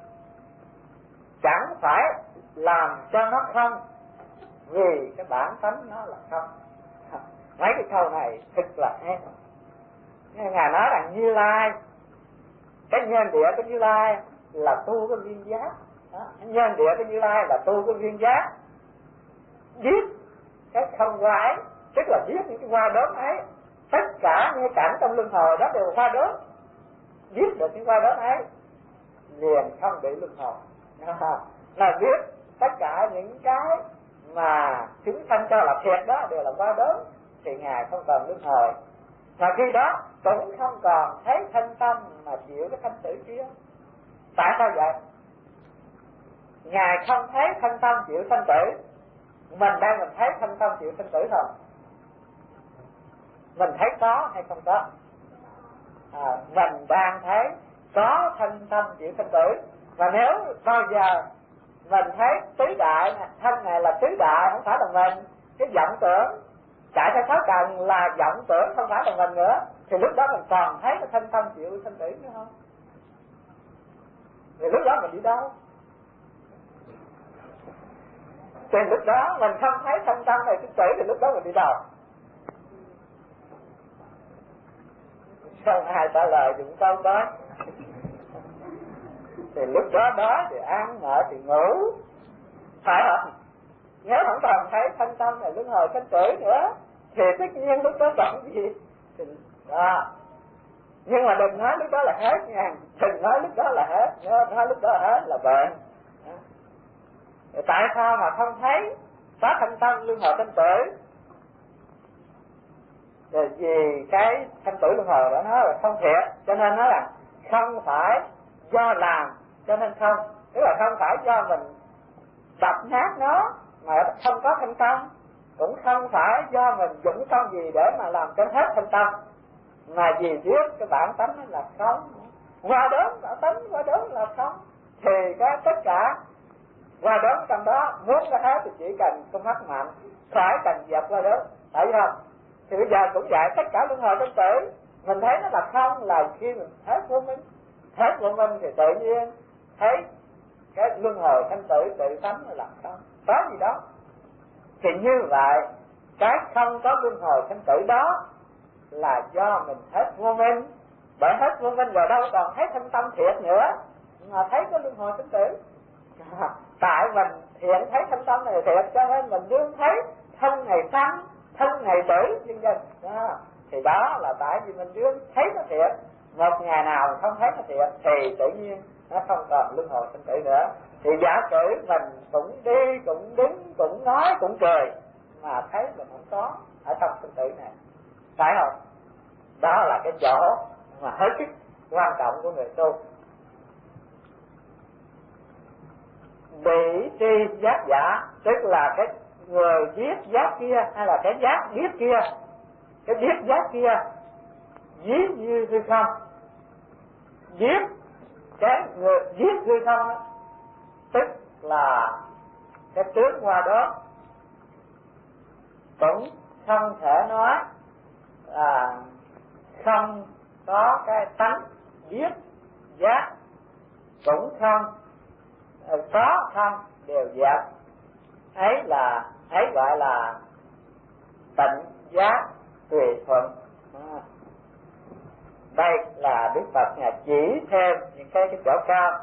chẳng phải làm cho nó không, vì cái bản tánh nó là không. Mấy cái câu này thật là hay. Ngài nói rằng Như Lai, cái nhân địa của Như Lai là tu cái duyên giác. Nhân địa của Như Lai là tu cái duyên giác, biết cái không qua ấy, tức là biết những cái qua đớn ấy. Tất cả những cảnh trong luân hồi đó đều qua đớn, biết được những qua đớn ấy liền không bị luân hồi. Là biết tất cả những cái mà chúng sanh cho là thiệt đó đều là qua đớn thì Ngài không còn luân hồi. Và khi đó cũng không còn thấy thân tâm mà chịu cái sanh tử kia. Tại sao vậy? Ngài không thấy thân tâm chịu sanh tử, mình đang mình thấy thân tâm chịu sanh tử thôi. Mình thấy có hay không có? À, mình đang thấy có thân tâm chịu sanh tử. Và nếu bao giờ mình thấy tứ đại, thân này là tứ đại không phải là mình, cái vọng tưởng chạy theo sáu cần là vọng tưởng không phải là mình nữa, thì lúc đó mình còn thấy cái thân tâm chịu sanh tử nữa không? Thì lúc đó mình đi đâu? Thì lúc đó mình không thấy thân tâm này sanh tử thì lúc đó mình đi đâu? Không ai trả lời dùng câu đó. Thì lúc đó đó thì ăn mở thì ngủ, phải không? Nếu không còn thấy thân tâm này luân hồi sanh tử nữa thì tất nhiên lúc đó còn gì thì đó. Nhưng mà đừng nói lúc đó là hết nha, đừng nói lúc đó là hết, nói lúc đó là hết là bệnh. Tại sao mà không thấy có thân tâm luân hồi sanh tử? Rồi vì cái sanh tử luân hồi đó nó là không thiệt, cho nên nó là không phải do làm cho nên không, tức là không phải do mình đập nát nó mà không có thân tâm, cũng không phải do mình dụng công gì để mà làm cho hết thân tâm, mà vì biết cái bản tánh nó là không, qua đớn bản tánh qua đớn là không, thì có tất cả qua đớn trong đó muốn có hết thì chỉ cần con mắt mạnh, phải cần dẹp qua đớn, phải không? Thì bây giờ cũng vậy, tất cả luân hồi sanh tử mình thấy nó là không, là khi mình hết vô minh, hết vô minh thì tự nhiên thấy cái luân hồi sanh tử tự tánh là không, có gì đó. Thì như vậy cái không có luân hồi sanh tử đó là do mình hết vô minh, bởi hết vô minh rồi đâu còn thấy thân tâm thiệt nữa, mà thấy có luân hồi sinh tử. À, tại mình hiện thấy thân tâm này thiệt cho nên mình đương thấy thân này sanh, thân này tử, vân vân. À, thì đó là tại vì mình đương thấy nó thiệt. Một ngày nào mình không thấy nó thiệt thì tự nhiên nó không còn luân hồi sinh tử nữa. Thì giả sử mình cũng đi, cũng đứng, cũng nói, cũng cười, mà thấy mình không có ở trong sinh tử này, phải không? Đó là cái chỗ mà hết sức quan trọng của người tu. Bị tri giác giả tức là cái người viết giác kia, hay là cái giác biết kia, cái biết giác kia ví như hư không. Viết cái người viết hư không đó, tức là cái tướng qua đó cũng không thể nói à, không có cái tánh biết giác, cũng không có không đều dẹp. Ấy là ấy gọi là tịnh giác tùy thuận. À, đây là Đức Phật Ngài chỉ thêm những cái cái chỗ cao.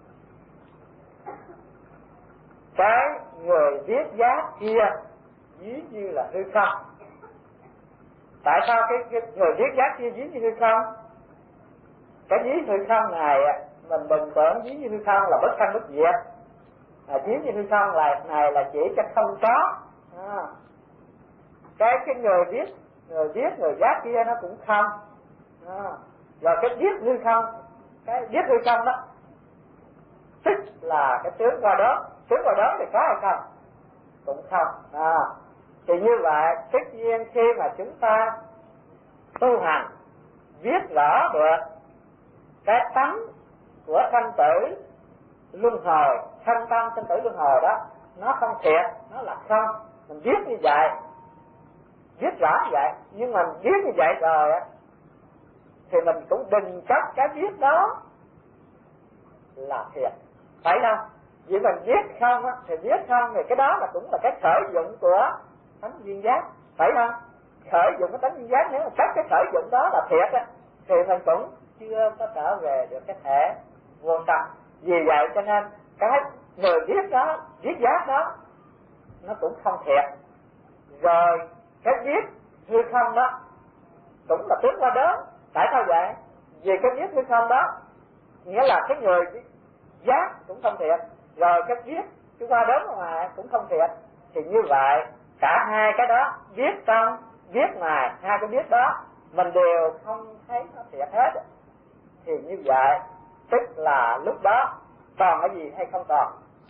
Cái người viết giác kia ví như là hư không. Tại sao cái, cái người viết giác kia ví như hư không? Cái ví hư không này mình đừng tưởng ví như hư không là bất sanh bất diệt. À, ví như hư không là này là chỉ cho không có. À, cái cái người viết người viết người giác kia nó cũng không. À, rồi cái viết hư không, cái viết hư không đó tức là cái tướng qua đó. Tướng qua đó thì có hay không? Cũng không. À, thì như vậy tất nhiên khi mà chúng ta tu hành viết rõ được cái tánh của sanh tử luân hồi, sanh tâm sanh tử luân hồi đó nó không thiệt, nó là không, mình viết như vậy, viết rõ như vậy, nhưng mà viết như vậy rồi á thì mình cũng đừng chấp cái viết đó là thiệt, phải không? Vì mình viết không á thì viết không thì cái đó là cũng là cái khởi dụng của tánh duyên giác, phải không? Khởi dụng của tánh duyên giác, nếu mà chấp cái khởi dụng đó là thiệt á thì mình cũng chưa có trở về được cái thể vô sanh. Vì vậy cho nên cái người viết đó, viết giác đó nó cũng không thiệt. Rồi cái viết hư không đó cũng là tướng qua đó. Tại sao vậy? Vì cái viết hư không đó nghĩa là cái người giác cũng không thiệt, rồi cái viết cái qua đó mà cũng không thiệt. Thì như vậy cả hai cái đó, viết trong viết ngoài, hai cái viết đó mình đều không thấy nó thiệt hết. Thì như vậy tức là lúc đó còn cái gì hay không còn?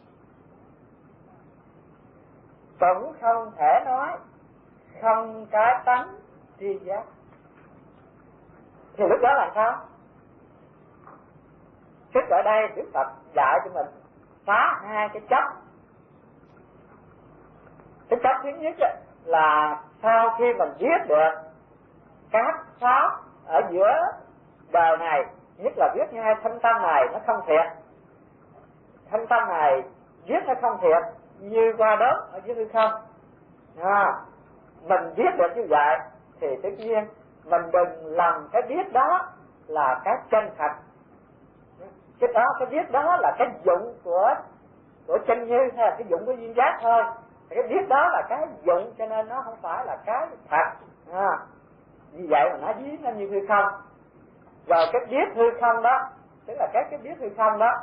Cũng không thể nói không cái tánh tri giác. Thì lúc đó là sao? Tức ở đây Đức Phật dạy cho mình phá hai cái chấp. Cái chấp thứ nhất là sau khi mình viết được các pháp ở giữa đời này, nhất là viết như hai thanh tâm này nó không thiệt, thanh tâm này viết nó không thiệt như qua đó ở dưới hư không. À, mình viết được như vậy thì tất nhiên mình đừng làm cái viết đó là cái chân thật. Cái đó, cái viết đó là cái dụng của của chân như, hay là cái dụng của duyên giác thôi. Cái viết đó là cái dụng cho nên nó không phải là cái thật. À, vì vậy mà nó viết nó như hư không. Rồi cái viết hư không đó, tức là cái cái viết hư không đó,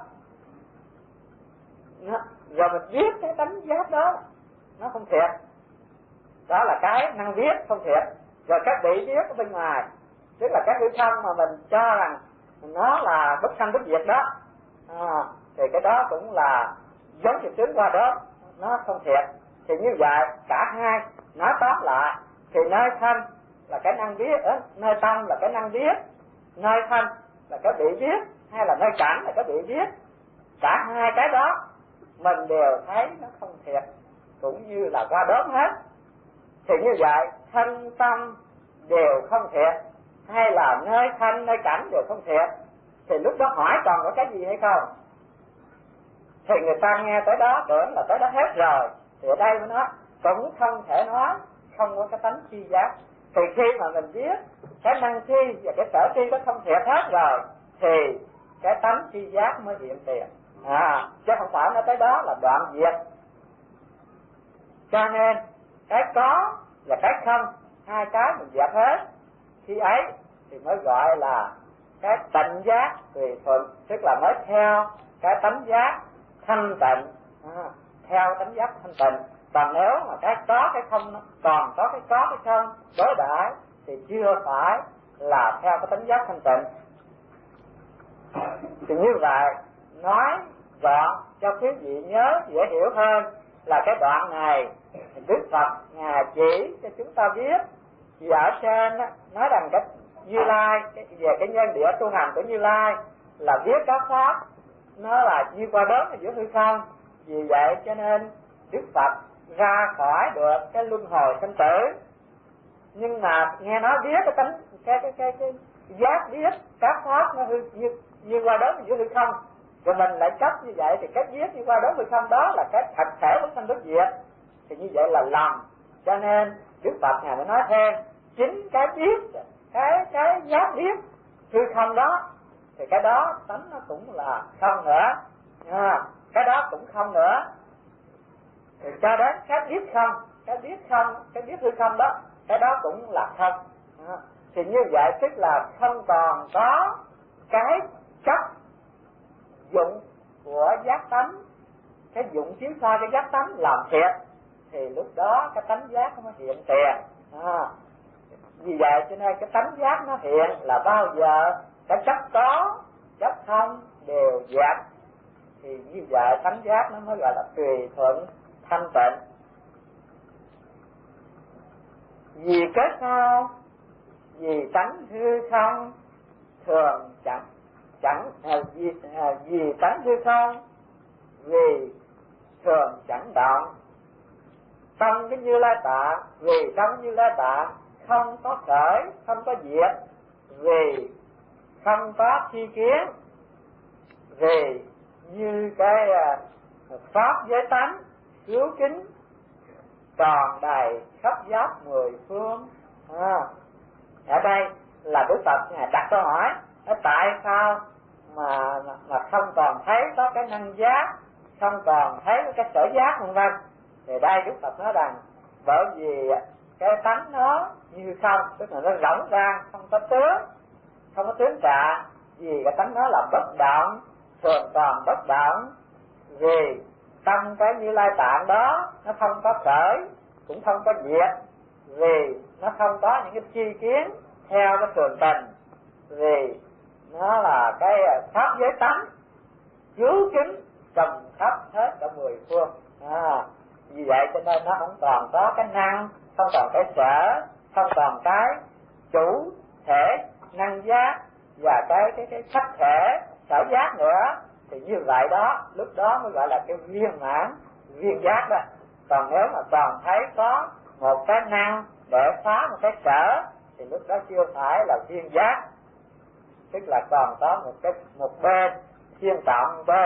nó, rồi mình viết cái tánh giác đó nó không thiệt. Đó là cái năng viết không thiệt. Rồi cái bị viết ở bên ngoài, tức là cái hư không mà mình cho rằng nó là bất sanh bất diệt đó, à, thì cái đó cũng là giống như tướng qua đó, nó không thiệt. Thì như vậy cả hai nói tóm lại thì nơi thân là cái năng viết, nơi tâm là cái năng viết, nơi thân là cái bị viết, hay là nơi cảnh là cái bị viết. Cả hai cái đó mình đều thấy nó không thiệt, cũng như là qua đốm hết. Thì như vậy thân tâm đều không thiệt, hay là nơi thân nơi cảnh đều không thiệt, thì lúc đó hỏi còn có cái gì hay không? Thì người ta nghe tới đó tưởng là tới đó hết rồi. Thì ở đây mới nói cũng không thể nói không có cái tánh tri giác. Thì khi mà mình biết cái năng tri và cái sở tri nó không thiệt hết rồi thì cái tánh tri giác mới hiện tiền, à, chứ không phải nói tới đó là đoạn diệt. Cho nên cái có và cái không, hai cái mình dẹp hết, khi ấy thì mới gọi là cái tịnh giác tùy thuận, tức là mới theo cái tánh giác thanh tịnh, à, theo tánh giác thanh tịnh. Còn nếu mà cái có cái không, còn có cái có cái không đối đãi thì chưa phải là theo cái tánh giác thanh tịnh. Thì như vậy nói gọn cho quý vị nhớ dễ hiểu hơn là cái đoạn này Đức Phật Ngài chỉ cho chúng ta biết. Vì ở trên á, nói rằng cái Như Lai, cái, về cái nhân địa tu hành của Như Lai là viết các pháp nó là như qua đớn ở giữa hư không. Vì vậy cho nên Đức Phật ra khỏi được cái luân hồi sinh tử. Nhưng mà nghe nói viết cái tánh cái cái cái cái giác viết các pháp nó hư như như qua đớn ở giữa hư không, rồi mình lại chấp như vậy thì cái viết như qua đớn hư không đó là cái thật thể của sanh bất diệt, thì như vậy là lầm. Cho nên Đức Phật Ngài mới nói thêm chính cái viết cái cái giác viết hư không đó thì cái đó tánh nó cũng là không nữa, à, cái đó cũng không nữa. Thì cho đến cái biết không, cái biết không, cái biết hư không đó, cái đó cũng là không. À, thì như vậy tức là không còn có cái chấp dụng của giác tánh, cái dụng chiếu soi cái giác tánh làm thiệt, thì lúc đó cái tánh giác nó hiện tiền. À, vì vậy cho nên cái tánh giác nó hiện là bao giờ cái chấp có, chấp không đều dẹp. Thì như vậy tánh giác nó mới gọi là tùy thuận thanh tịnh. Vì cái sao? Vì tánh hư không thường chẳng chẳng à, vì, à, vì tánh hư không vì thường chẳng động. Trong cái Như Lai Tạng, vì trong Như Lai Tạng không có khởi, không có diệt, vì không có chi kiến, vì như cái uh, pháp giới tánh cứu kính tròn đầy khắp giáp mười phương. À, ở đây là Đức Phật Ngài đặt câu hỏi tại sao mà mà không còn thấy có cái năng giác, không còn thấy cái sở giác vân vân. Thì đây Đức Phật nói rằng bởi vì cái tánh nó như không, tức là nó rỗng ra, không có tướng, không có tướng cả. Vì cái tánh nó là bất động, thường còn bất động. Vì trong cái Như Lai Tạng đó nó không có khởi, cũng không có diệt. Vì nó không có những cái chi kiến theo cái thường tình. Vì nó là cái pháp giới tánh cứu kính trầm khắp hết cả mười phương. À, vì vậy cho nên nó không còn có cái năng, không còn cái sở, không còn cái chủ thể năng giác và cái cái cái sắc thể sở giác nữa. Thì như vậy đó, lúc đó mới gọi là cái viên mãn viên giác đó. Còn nếu mà còn thấy có một cái năng để phá một cái sở thì lúc đó chưa phải là viên giác, tức là còn có một cái một bên thiên trọng bên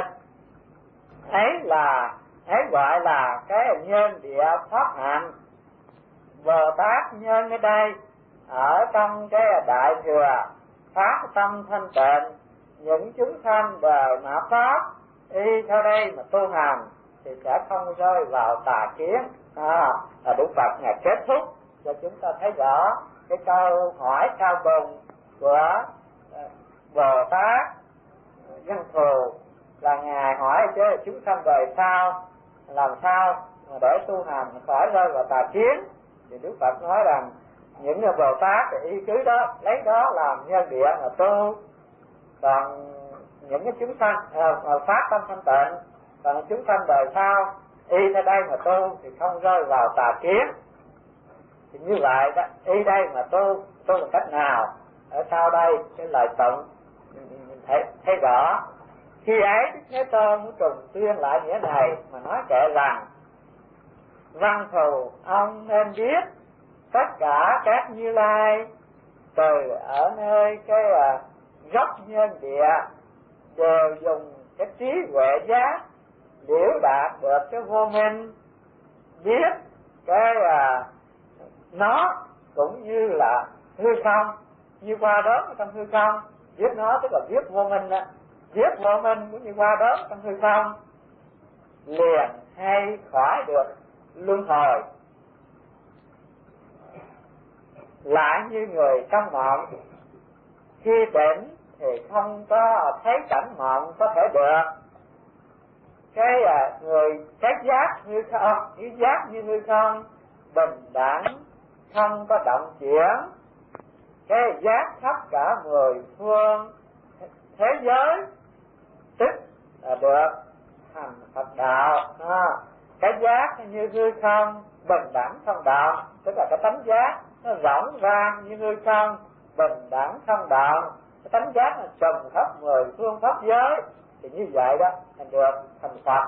ấy là ấy gọi là cái nhân địa pháp hạnh. Bồ Tát nhân ở đây ở trong cái đại thừa phát tâm thanh tịnh, những chúng sanh đời mà pháp y theo đây mà tu hành thì sẽ không rơi vào tà kiến. À, là Đức Phật Ngài kết thúc cho chúng ta thấy rõ cái câu hỏi cao bùng của Bồ Tát Văn Thù là Ngài hỏi chứ chúng sanh đời sau làm sao mà để tu hành khỏi rơi vào tà kiến. Thì Đức Phật nói rằng những người Bồ Tát thì y cứ đó, lấy đó làm nhân địa mà tu. Còn những cái chúng sanh à, phát tâm thanh tịnh, còn chúng sanh đời sau y theo đây mà tu thì không rơi vào tà kiến. Thì như vậy đó, y đây mà tu, tu bằng cách nào? Ở sau đây cái lời tụng mình thấy, thấy rõ. Khi ấy Đức Thế Tôn muốn trùng tuyên lại nghĩa này mà nói kệ rằng: Văn Thù, ông nên biết tất cả các Như Lai từ ở nơi cái uh, gốc nhân địa đều dùng cái trí huệ giác liễu đạt được cái vô minh, biết cái uh, nó cũng như là hư không, như qua đớn trong hư không. Viết nó tức là viết vô minh đó, viết vô minh cũng như qua đớn trong hư không, liền hay khỏi được luân hồi. Lại như người trong mộng, khi tỉnh thì không có thấy cảnh mộng có thể được. Cái à, người cái giác như không, cái giác như hư không, bình đẳng, không có động chuyển. Cái giác khắp cả mười phương thế giới, tức là được thành Phật đạo. À, cái giác như hư không, bình đẳng không động, tức là cái tánh giác nó rộng ra như hư không, bình đẳng không động. Cái tánh giác là trùm khắp mười phương pháp giới, thì như vậy đó thành được thành Phật.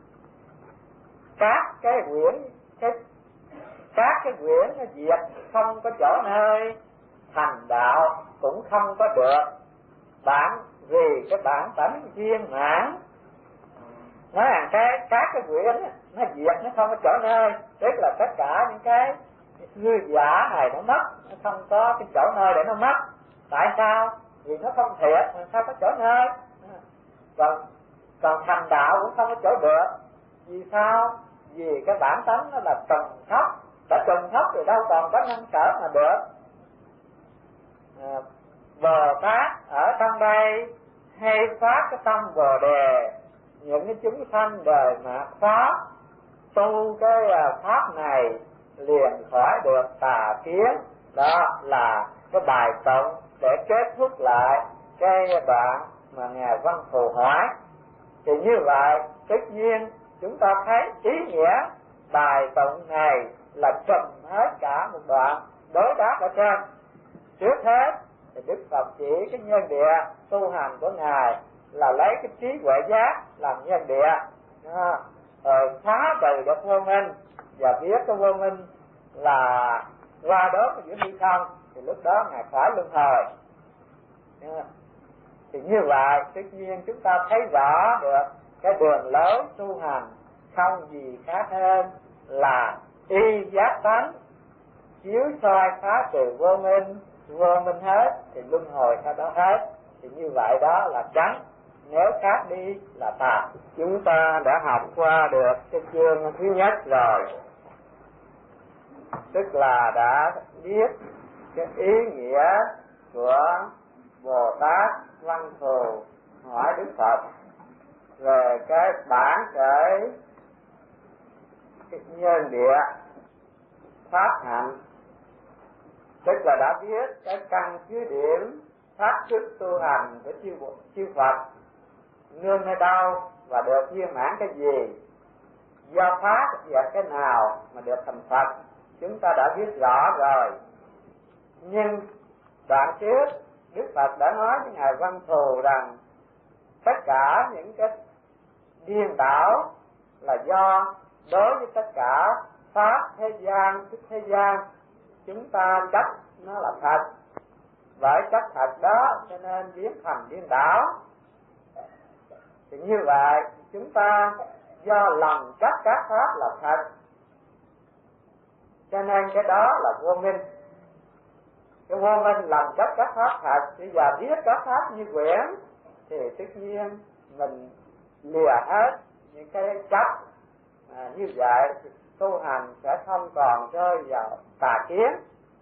Các cái quyển cái các cái quyển nó diệt không có chỗ nơi, thành đạo cũng không có được. Bản vì cái bản tánh viên mãn, nói rằng cái các cái quyển nó diệt nó không có chỗ nơi, tức là tất cả những cái hư giả này nó mất, nó không có cái chỗ nơi để nó mất. Tại sao? Vì nó không thiệt, mà sao có chỗ nơi. Còn còn thành đạo cũng không có chỗ được. Vì sao? Vì cái bản tánh nó là trùng thấp, đã trùng thấp thì đâu còn có năng sở mà được. À, Bồ Tát ở trong đây hay phát cái tâm Bồ Đề, những cái chúng sanh đời mạt pháp tu cái pháp này liền khỏi được tà kiến. Đó là cái bài tụng để kết thúc lại cái đoạn mà Ngài Văn Thù hỏi. Thì như vậy tất nhiên chúng ta thấy ý nghĩa bài tụng này là trùm hết cả một đoạn đối đáp ở trên. Trước hết thì Đức Phật chỉ cái nhân địa tu hành của Ngài là lấy cái trí huệ giác làm nhân địa, à, rồi phá trừ được vô minh và biết cái vô minh là qua đó của giữa hư không, thì lúc đó Ngài phải luân hồi. À, thì như vậy tất nhiên chúng ta thấy rõ được cái đường lối tu hành không gì khác hơn là y giác tánh, chiếu soi phá trừ vô minh, vô minh hết thì luân hồi theo đó hết. Thì như vậy đó là tránh, nếu khác đi là tà. Chúng ta đã học qua được cái chương thứ nhất rồi, tức là đã biết cái ý nghĩa của Bồ Tát Văn Thù hỏi Đức Phật về cái bản thể cái nhân địa pháp hạnh, tức là đã biết cái căn cứ điểm phát xuất tu hành của chư chư Phật nương ở đâu và được viên mãn cái gì, do phát và cái nào mà được thành Phật, chúng ta đã biết rõ rồi. Nhưng đoạn trước Đức Phật đã nói với Ngài Văn Thù rằng tất cả những cái điên đảo là do đối với tất cả pháp thế gian, thức thế gian chúng ta chấp nó là thật, bởi chấp thật đó cho nên biến thành điên đảo. Thì như vậy chúng ta do lòng chấp các pháp là thật, cho nên cái đó là vô minh. Cái vô minh lòng chấp các pháp thật, bây giờ biết các pháp như quyển thì tất nhiên mình lìa hết những cái chấp. À, như vậy tu hành sẽ không còn rơi vào tà kiến.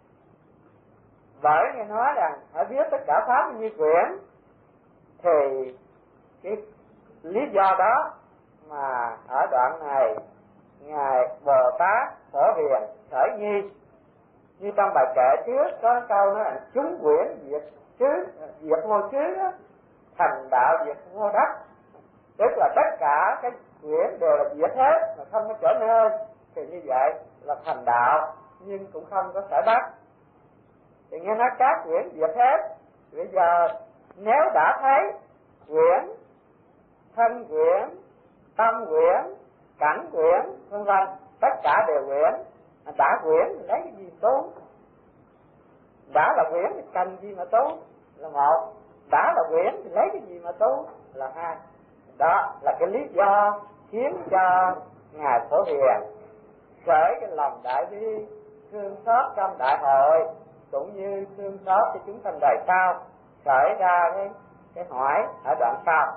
Bởi Ngài nói rằng phải biết tất cả pháp như quyển, thì cái lý do đó mà ở đoạn này Ngài Bồ Tát Phổ Hiền Khởi Nhi, như trong bài kệ trước có câu nói là chúng quyển diệt chứ, diệt vô chứ, thành đạo diệt vô đắc. Tức là tất cả cái quyển đều là diệt hết mà không có chỗ nơi, thì như vậy là thành đạo nhưng cũng không có sở đắc. Thì nghe nói các quyển diệt hết, bây giờ nếu đã thấy quyển, thân quyển, tâm quyển, cảnh quyển vân vân, tất cả đều quyển, đã quyển thì lấy cái gì tu? Đã là quyển thì cần gì mà tu? Là một. Đã là quyển thì lấy cái gì mà tu? Là hai. Đó là cái lý do khiến cho Ngài Phổ Hiền khởi cái lòng đại bi thương xót trong đại hội, cũng như thương xót cho chúng sanh đời sau, khởi ra cái cái hỏi ở đoạn sau.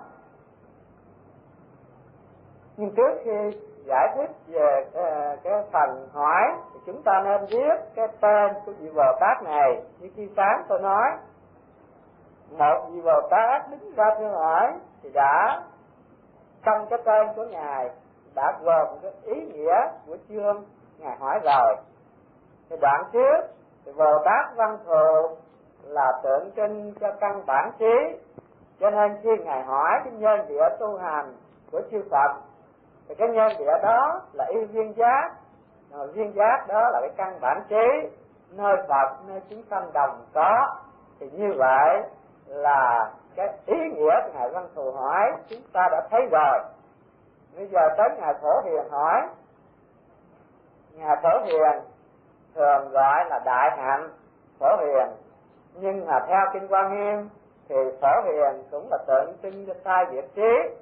Nhưng trước khi giải thích về cái, cái phần hỏi thì chúng ta nên viết cái tên của vị Bồ Tát này. Như khi sáng tôi nói, một vị Bồ Tát đứng ra thưa hỏi thì đã trong cái tên của ngài đã gồm cái ý nghĩa của chương ngài hỏi rồi. Thì đoạn trước thì Bồ Tát Văn Thù là tượng trưng cho căn bản trí, cho nên khi ngài hỏi cái nhân địa tu hành của chư Phật thì cái nhân địa đó là y duyên giác, duyên giác đó là cái căn bản trí, nơi Phật nơi chúng sanh đồng có. Thì như vậy là cái ý nghĩa của ngài Văn Thù hỏi chúng ta đã thấy rồi. Bây giờ tới ngài Phổ Hiền hỏi. Ngài Phổ Hiền thường gọi là Đại Hạnh Phổ Hiền, nhưng mà theo Kinh Hoa Nghiêm thì Phổ Hiền cũng là tượng trưng cho sai biệt trí.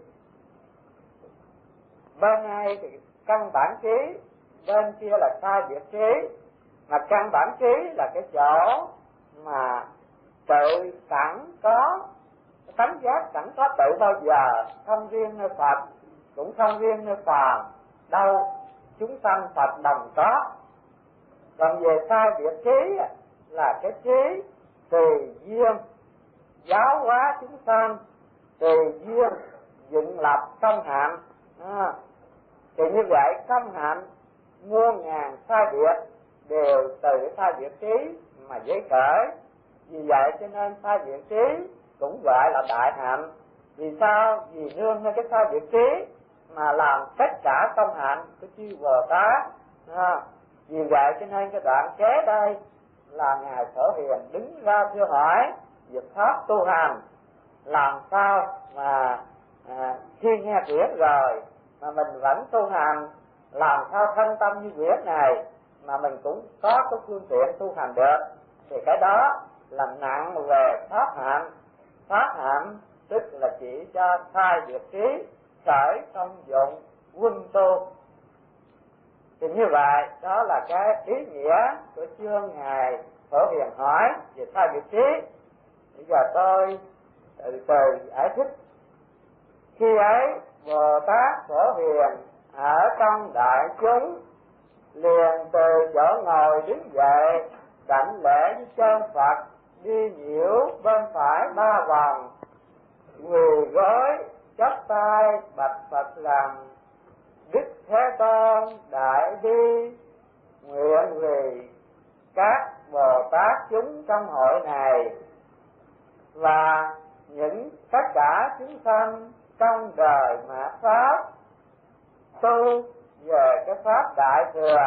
Bên này thì căn bản trí, bên kia là sai biệt trí. Mà căn bản trí là cái chỗ mà tự sẵn có, tánh giác sẵn có tự bao giờ, không riêng nơi Phật, cũng không riêng nơi phàm, đâu chúng sanh Phật đồng có. Còn về sai biệt trí là cái trí tùy duyên giáo hóa chúng sanh, tùy duyên dựng lập công hạnh. À, thì như vậy công hạnh muôn ngàn sai biệt đều từ cái sai biệt trí mà dễ khởi. Vì vậy cho nên sai biệt trí cũng gọi là đại hạnh. Vì sao? Vì nương theo cái sai biệt trí mà làm tất cả công hạnh của chư Bồ Tát. À, vì vậy cho nên cái đoạn kế đây là ngài Phổ Hiền đứng ra thưa hỏi việc pháp tu hành, làm sao mà à, khi nghe quyển rồi mà mình vẫn tu hành, làm sao thân tâm như quyển này mà mình cũng có cái phương tiện tu hành được. Thì cái đó là nặng về pháp hạnh. Pháp hạnh tức là chỉ cho sai biệt trí, khởi công dụng quân tu. Thì như vậy đó là cái ý nghĩa của chương ngài Phổ Hiền hỏi về sai biệt trí. Bây giờ tôi từ từ giải thích. Khi ấy Bồ Tát Phổ Hiền ở trong đại chúng liền từ chỗ ngồi đứng dậy, đảnh lễ với chân Phật, đi nhiễu bên phải ba vòng, quỳ gối chắp tay bạch Phật rằng: Đức Thế Tôn đại bi, nguyện vì các Bồ Tát chúng trong hội này và những tất cả chúng sanh trong đời mạt pháp tu về cái pháp đại thừa,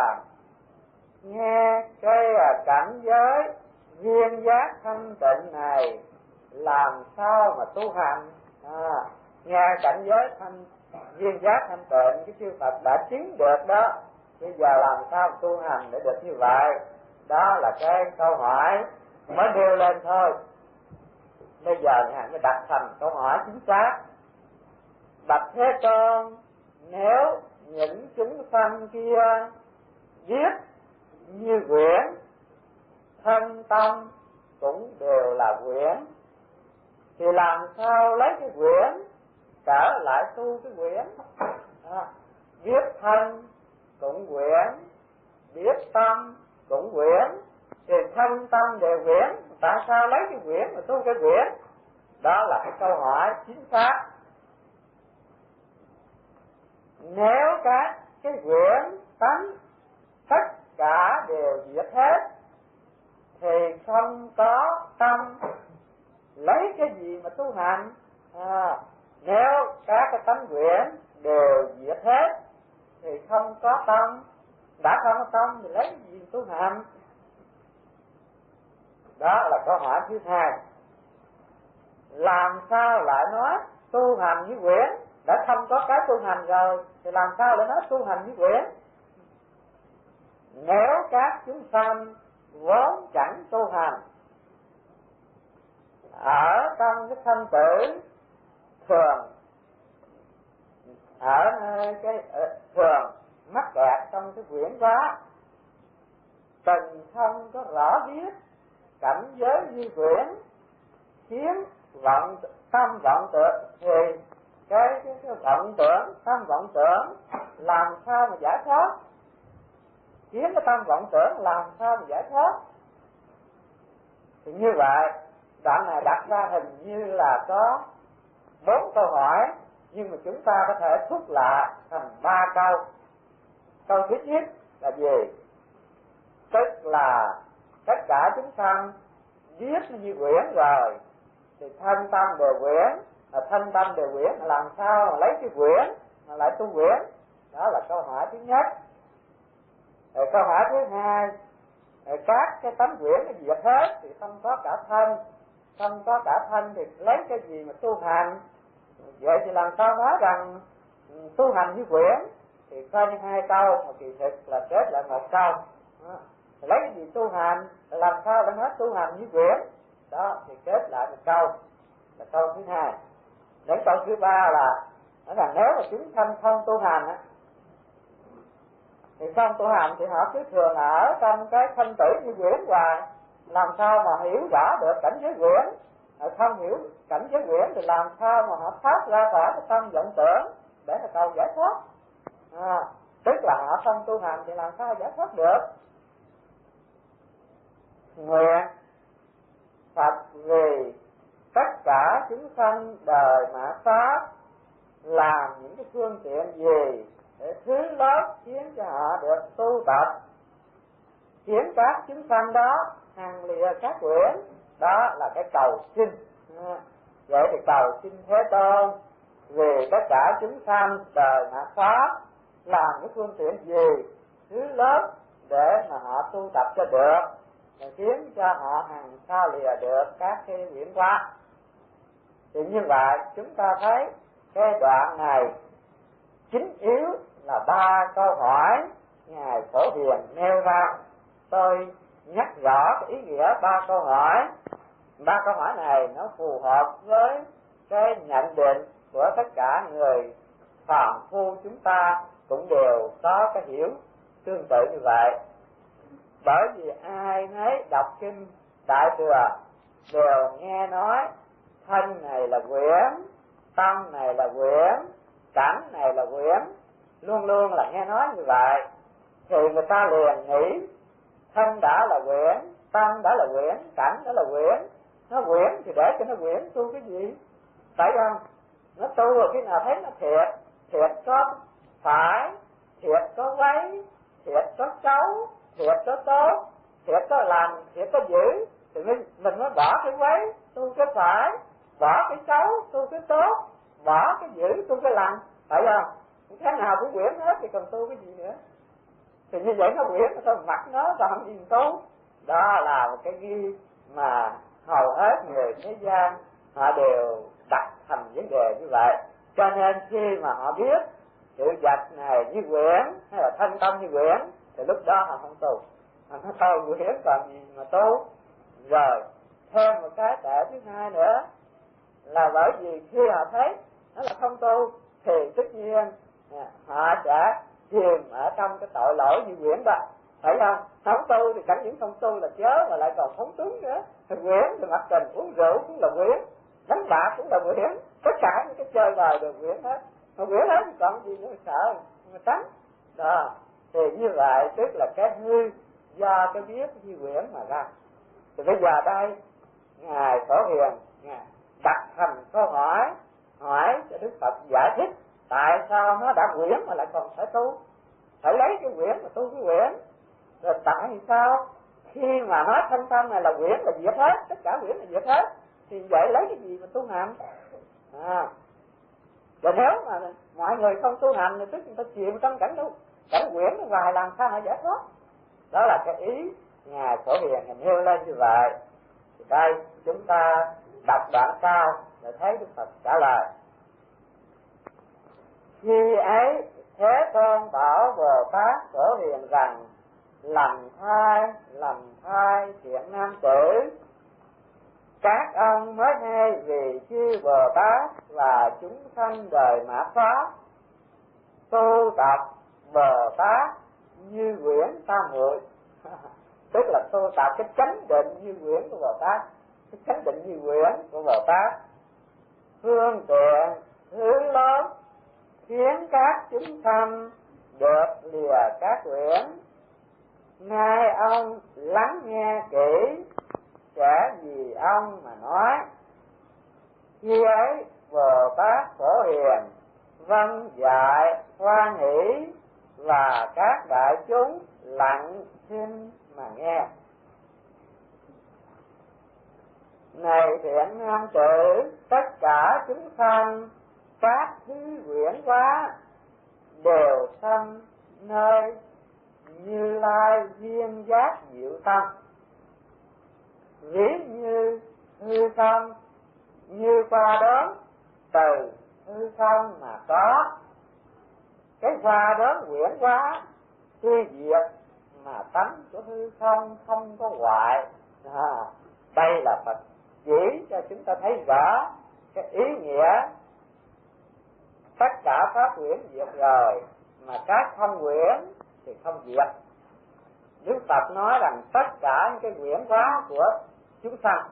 nghe cái cảnh giới duyên giác thanh tịnh này làm sao mà tu hành. À, nghe cảnh giới thanh duyên giác thanh tịnh cái chư Phật đã chứng được đó, bây giờ làm sao tu hành để được như vậy? Đó là cái câu hỏi mới nêu lên thôi. Bây giờ ngài mới đặt thành câu hỏi chính xác. Bạch Thế Tôn, nếu những chúng sanh kia viết như quyển, thân tâm cũng đều là quyển, thì làm sao lấy cái quyển trở lại tu cái quyển? À, viết thân cũng quyển, viết tâm cũng quyển, thì thân tâm đều quyển, tại sao lấy cái quyển mà tu cái quyển? Đó là cái câu hỏi chính xác. Nếu các cái quyển tánh tất cả đều diệt hết thì không có tâm, lấy cái gì mà tu hành? À, nếu các cái tánh quyển đều diệt hết thì không có tâm, đã không có tâm thì lấy cái gì tu hành? Đó là câu hỏi thứ hai. Làm sao lại nói tu hành với quyển? Đã không có cái tu hành rồi thì làm sao lại nói tu hành với quyển? Nếu các chúng sanh vốn chẳng tu hành, ở trong cái thân tử thường ở nơi cái thường mắc kẹt trong cái quyển quá, từng không có rõ biết cảnh giới như quyển, khiến vọng tâm vọng tưởng, thì cái, cái, cái vọng tưởng tâm vọng tưởng làm sao mà giải thoát, khiến cái tâm vọng tưởng làm sao mà giải thoát. Thì như vậy đoạn này đặt ra hình như là có bốn câu hỏi, nhưng mà chúng ta có thể thúc lại thành ba câu. Câu thứ nhất là gì? Tức là tất cả chúng sanh biết như quyển rồi thì thân tâm đều quyển, là thân tâm đều quyển, làm sao mà lấy cái quyển mà lại tu quyển? Đó là câu hỏi thứ nhất. Rồi câu hỏi thứ hai, rồi các cái tấm quyển nó diệt hết thì không có cả thân, không có cả thân thì lấy cái gì mà tu hành? Vậy thì làm sao nói rằng tu hành như quyển? Thì coi như hai câu mà kỳ thực là kết lại một câu. Đó. Lấy cái gì tu hành, làm sao để nói tu hành như quyển? Đó thì kết lại một câu là câu thứ hai. Đến câu thứ ba là nói là nếu mà chúng sanh không tu hành á, thì không tu hành thì họ cứ thường ở trong cái thanh tử như quyển hoài, làm sao mà hiểu rõ được cảnh giới quyển? Không hiểu cảnh giới quyển thì làm sao mà họ thoát ra khỏi cái tâm vọng tưởng để mà cầu giải thoát? À, tức là họ không tu hành thì làm sao giải thoát được? Nguyện Phật vì tất cả chúng sanh đời mạt pháp làm những cái phương tiện gì để thứ lớp khiến cho họ được tu tập, khiến các chúng sanh đó hàng lìa các quyển. Đó là cái cầu xin. À, vậy thì cầu xin Thế Tôn vì tất cả chúng sanh đời mạt pháp làm những phương tiện gì thứ lớp để mà họ tu tập cho được, để khiến cho họ hàng xa lìa được các cái quyển hóa. Thì như vậy chúng ta thấy cái đoạn này chính yếu là ba câu hỏi Ngài Phổ Hiền nêu ra. Tôi nhắc rõ cái ý nghĩa ba câu hỏi. Ba câu hỏi này nó phù hợp với cái nhận định của tất cả người phàm phu chúng ta cũng đều có cái hiểu tương tự như vậy. Bởi vì ai nấy đọc kinh Đại Thừa đều nghe nói thân này là quyển, tâm này là quyển, cảnh này là quyển, luôn luôn là nghe nói như vậy. Thì người ta liền nghĩ thân đã là quyển, tâm đã là quyển, cảnh đã là quyển. Nó quyển thì để cho nó quyển tu cái gì? Phải không? Nó tu rồi khi nào thấy nó thiệt, thiệt có phải, thiệt có quấy, thiệt có xấu, thiệt có tốt, thiệt có lành, thiệt có dữ, thì mình, mình mới bỏ cái quấy, tu cái phải, bỏ cái xấu, tu cái tốt, bỏ cái dữ, tu cái lành. Phải không? Thế nào cũng quyển hết thì còn tu cái gì nữa? Thì như vậy nó quyển, nó thôi mặc nó, sao không gì tu? Đó là một cái ghi mà hầu hết người thế gian họ đều đặt thành vấn đề như vậy. Cho nên khi mà họ biết sự vật này như quyển hay là thân tâm như quyển thì lúc đó họ không tu. Họ nói thôi quyển còn gì mà tu. Rồi thêm một cái tệ thứ hai nữa là bởi vì khi họ thấy nó là không tu thì tất nhiên họ sẽ chìm ở trong cái tội lỗi như quyển đó. Phải không? Không tu thì chẳng những không tu là chớ mà lại còn phóng túng nữa. Thì quyển thì mặc tình uống rượu cũng là quyển, đánh bạc cũng là quyển, tất cả những cái chơi bời đều quyển hết. Mà quyển hết thì còn gì nữa mà sợ, mà tránh. Đó, thì như vậy tức là cái hư do cái biết như quyển mà ra. Thì bây giờ đây Ngài Phổ Hiền Ngài đặt thành câu hỏi, hỏi cho Đức Phật giải thích tại sao nó đã quyển mà lại còn phải tu, phải lấy cái quyển mà tu cái quyển. Rồi tại sao khi mà nói thân tâm này là quyển là diệt hết, tất cả quyển là diệt hết, thì vậy lấy cái gì mà tu hành? À, rồi nếu mà mọi người không tu hành thì tức người ta chịu trong cảnh đâu, cảnh quyển nó hoài làm sao họ giải thoát? Đó là cái ý Ngài Phổ Hiền Ngài nêu lên như vậy. Thì đây chúng ta đọc đoạn sau để thấy Đức Phật trả lời. Khi ấy Thế Tôn bảo Bồ Tát Phổ Hiền rằng: lành thai, lành thai thiện nam tử, các ông mới nghe vì chư Bồ Tát và chúng sanh đời mạt pháp tu tập Bồ Tát như quyển tam muội. tu tập cái chánh định như quyển của Bồ Tát, cái chánh định như quyển của Bồ Tát, phương tiện hướng lớn khiến các chúng sanh được lìa các quyển. Nay ông lắng nghe kỹ, sẽ vì ông mà nói. Khi ấy Bồ Tát Phổ Hiền vâng dạy hoan hỷ, và các đại chúng lặng thinh mà nghe. Này thiện nam tử, tất cả chúng sanh các thứ quyển hóa đều sanh nơi Như Lai duyên giác diệu tâm. Ví như hư không như qua đớn từ hư không mà có, cái qua đớn quyển hóa tuy diệt mà tánh của hư không không có hoại. À, đây là Phật chỉ cho chúng ta thấy rõ cái ý nghĩa tất cả pháp quyển diệt rồi mà các không quyển thì không diệt. Đức Phật nói rằng tất cả những cái quyển hóa của chúng sanh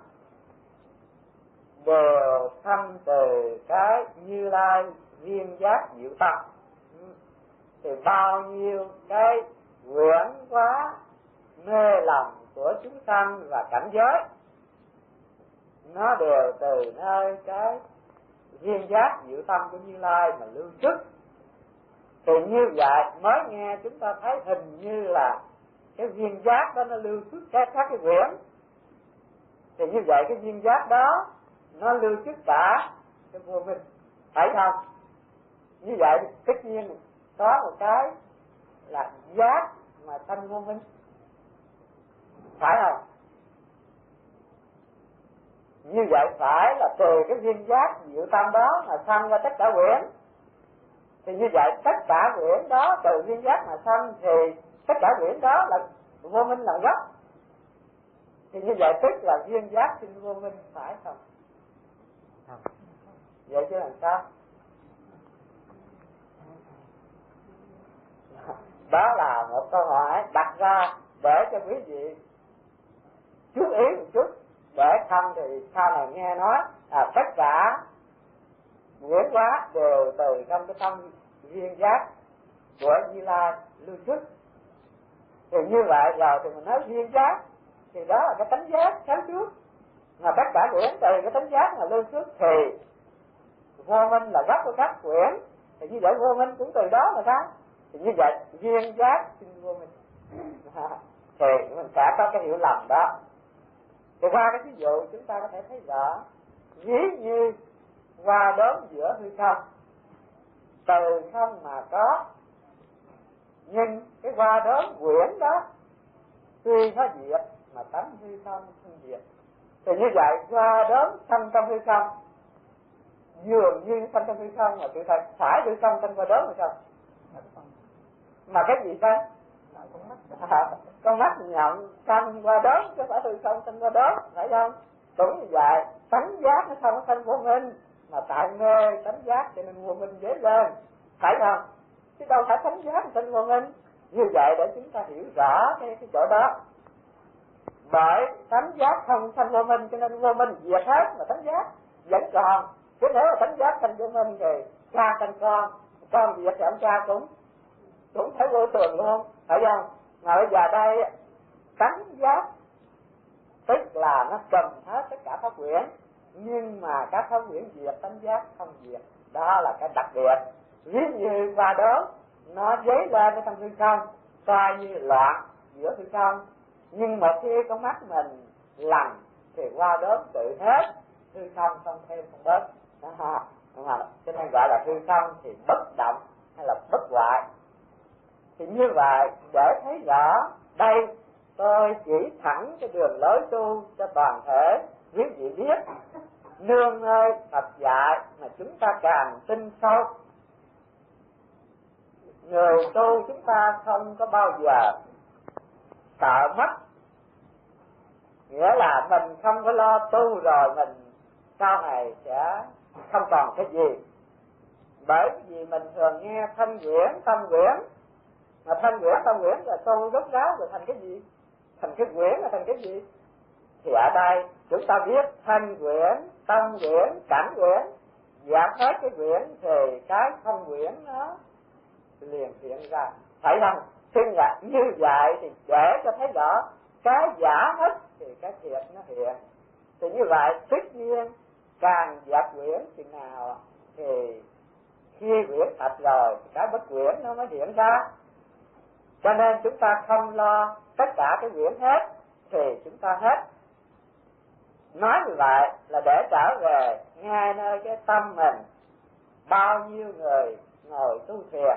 đều sanh từ cái Như Lai duyên giác diệu tâm. Thì bao nhiêu cái quyển hóa mê lầm của chúng sanh và cảnh giới, nó đều từ nơi cái duyên giác diệu tâm của Như Lai mà lưu xuất. Thì như vậy mới nghe chúng ta thấy hình như là cái duyên giác đó nó lưu xuất các các cái quyển. Thì như vậy cái duyên giác đó nó lưu xuất cả cái vô minh, phải không? Như vậy tất nhiên có một cái là giác mà sanh vô minh, phải không? Như vậy phải là từ cái duyên giác diệu tâm đó mà sanh ra tất cả quyển. Thì như vậy tất cả quyển đó từ duyên giác mà sanh, thì tất cả quyển đó là vô minh là gốc. Thì như vậy tức là duyên giác sinh vô minh, phải không? Không. Vậy chứ làm sao? Đó là một câu hỏi đặt ra để cho quý vị chú ý một chút, để không thì sau này nghe nói à, tất cả quyển hóa đều từ trong cái tâm duyên giác của Như Lai lưu xuất. Thì như vậy rồi thì mình nói duyên giác thì đó là cái tánh giác sáng suốt, mà tất cả quyển từ cái tánh giác mà lưu xuất thì vô minh là gốc của các quyển. Thì như vậy vô minh cũng từ đó mà ra. Thì như vậy duyên giác sinh vô minh. Thì mình sẽ có cái hiểu lầm đó. Thì qua cái ví dụ chúng ta có thể thấy rõ, ví như qua đốm giữa hư không, từ không mà có, nhưng cái qua đốm quyển đó tuy nó diệt mà tánh hư không không diệt. Thì như vậy qua đốm sanh trong hư không, dường như sanh trong hư không, mà tự thật phải hư không sanh qua đốm hay không? Mà cái gì sanh? À, con mắt nhận sanh qua đốm chứ phải hư không sanh qua đốm, phải không? Cũng như vậy, tánh giác nó không có sanh vô minh, mà tại mê tánh giác cho nên vô minh dễ lên, phải không? Chứ đâu phải tánh giác sanh vô minh. Như vậy để chúng ta hiểu rõ cái, cái chỗ đó. Bởi tánh giác không sanh vô minh cho nên vô minh diệt hết, mà tánh giác vẫn còn. Chứ nếu là tánh giác sanh vô minh thì cha sanh con, con diệt thì ông cha cũng cũng thấy vô thường luôn, phải không? Mà bây giờ đây tánh giác tức là nó cầm hết tất cả pháp quyển, nhưng mà các pháp quyển diệt, tánh giác không diệt. Đó là cái đặc biệt. Ví như qua đó nó dấy lên cái trong hư không, coi như loạn giữa hư không, nhưng mà khi con mắt mình lành thì qua đó tự hết, hư không không thêm không bớt. Đó, đúng không? Cho nên gọi là hư không thì bất động hay là bất hoại. Thì như vậy để thấy rõ, đây tôi chỉ thẳng cái đường lối tu cho toàn thể quý vị biết, nương ơi Phật dạy mà chúng ta càng tin sâu. Người tu chúng ta không có bao giờ sợ mất, nghĩa là mình không có lo tu rồi mình sau này sẽ không còn cái gì. Bởi vì mình thường nghe thanh quyển, tâm quyển, mà thanh quyển, tâm quyển là tu rốt ráo rồi thành cái gì? thành cái quyển là thành cái gì? Thì ở đây chúng ta biết thân quyển, tâm quyển, cảnh quyển, dẹp hết cái quyển thì cái không quyển nó liền hiện ra, phải không? Thì như vậy thì để cho thấy rõ cái giả hết thì cái thiệt nó hiện. Thì như vậy tất nhiên càng dẹp quyển chừng nào thì khi quyển thật rồi thì cái bất quyển nó mới hiện ra. Cho nên chúng ta không lo tất cả cái quyển hết thì chúng ta hết. Nói như vậy là để trở về ngay nơi cái tâm mình. Bao nhiêu người ngồi tu thiền,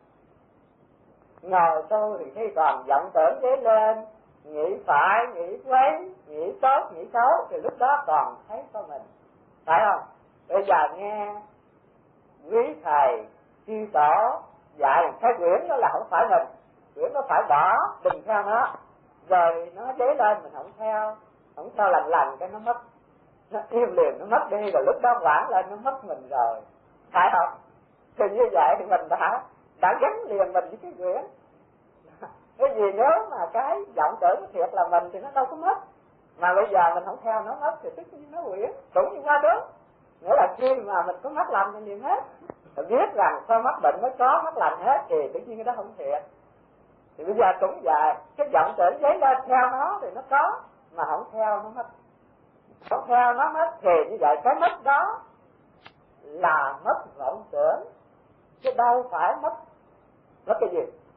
ngồi tu thì khi còn vọng tưởng dấy lên, nghĩ phải, nghĩ quấy, nghĩ tốt, nghĩ xấu, thì lúc đó còn thấy có mình, phải không? Bây giờ nghe quý thầy sư tổ dạy cái quyển đó là không phải mình, quyển nó phải bỏ, đừng theo nó, rồi nó dấy lên mình không theo, không theo lần lần cái nó mất, nó im liền nó mất đi, rồi lúc đó quảng lên nó mất mình rồi, phải không? Thì như vậy thì mình đã đã gắn liền mình với cái quyển. Cái gì nếu mà cái vọng tưởng thiệt là mình thì nó đâu có mất, mà bây giờ mình không theo nó mất thì tất nhiên nó quyển cũng như qua đó. Nghĩa là khi mà mình có mắt lành thì liền hết, mình biết rằng sao mắt bệnh mới có mắt lành hết thì tự nhiên cái đó không thiệt. Thì bây giờ cũng vậy, cái vọng tưởng giấy lên theo nó thì nó có, mà không theo nó mất. Không theo nó mất thì như vậy cái mất đó là mất vọng tưởng, chứ đâu phải mất mất cái gì.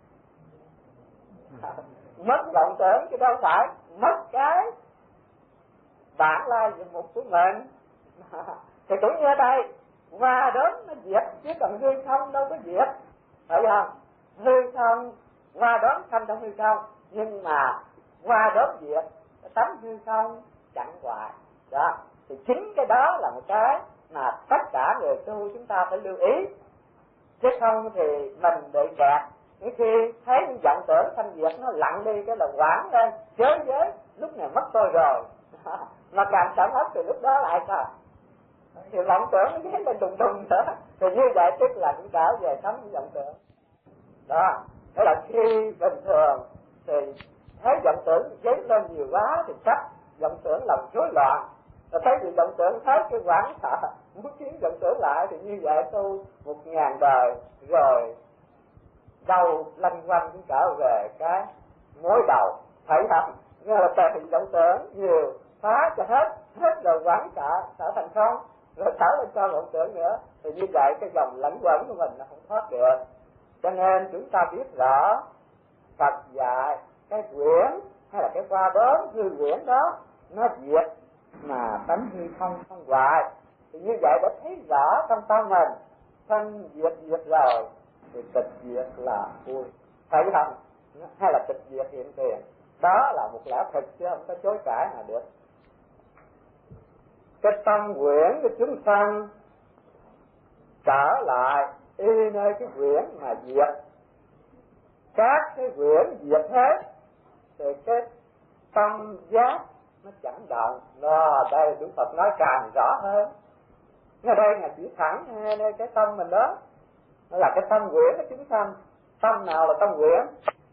Mất vọng tưởng chứ đâu phải mất cái bản lai diện mục của mình. Thì cũng như ở đây qua đến nó diệt, chứ còn hư không đâu có diệt, phải không? Hư không qua đến không trong hư không, nhưng mà qua đến diệt cái tánh hư không chẳng hoài đó. Thì chính cái đó là một cái mà tất cả người tu chúng ta phải lưu ý, chứ không thì mình bị kẹt. Những khi thấy những vọng tưởng thanh diệt nó lặng đi cái là quảng lên chới giới, lúc này mất tôi rồi mà càng sợ mất thì lúc đó lại sao thì vọng tưởng nó dấy lên đùng đùng nữa. Thì như vậy tức là chúng ta về sống với vọng tưởng đó. Thế là khi bình thường thì thấy vọng tưởng dấy lên nhiều quá thì chắc vọng tưởng làm rối loạn, rồi thấy gì vọng tưởng thấy cái quảng sợ muốn khiến vọng tưởng lại, thì như vậy tu một ngàn đời rồi đầu lanh quanh cũng trở về cái mối đầu, phải không? Nghĩa là tại vì vọng tưởng nhiều phá cho hết hết rồi quảng sợ sợ thành không, rồi trở lên cho vọng tưởng nữa, thì như vậy cái dòng lẫn quẩn của mình nó không thoát được. Cho nên chúng ta biết rõ Phật dạy cái quyển hay là cái qua đốm hư quyển đó nó diệt mà tánh hư không không hoài, thì như vậy đã thấy rõ trong tâm mình thân diệt diệt rồi thì tịch diệt là vui, phải không? Hay là tịch diệt hiện tiền, đó là một lẽ thực chứ không có chối cãi nào được. Cái tâm quyển của chúng sanh trở lại y nơi cái quyển mà diệt, các cái quyển diệt hết thì cái tâm giác nó chẳng động. Đó, đây Đức Phật nói càng rõ hơn. Ở đây là chỉ thẳng nơi cái tâm mình đó, nó là cái tâm quyển của chúng sanh. Tâm nào là tâm quyển?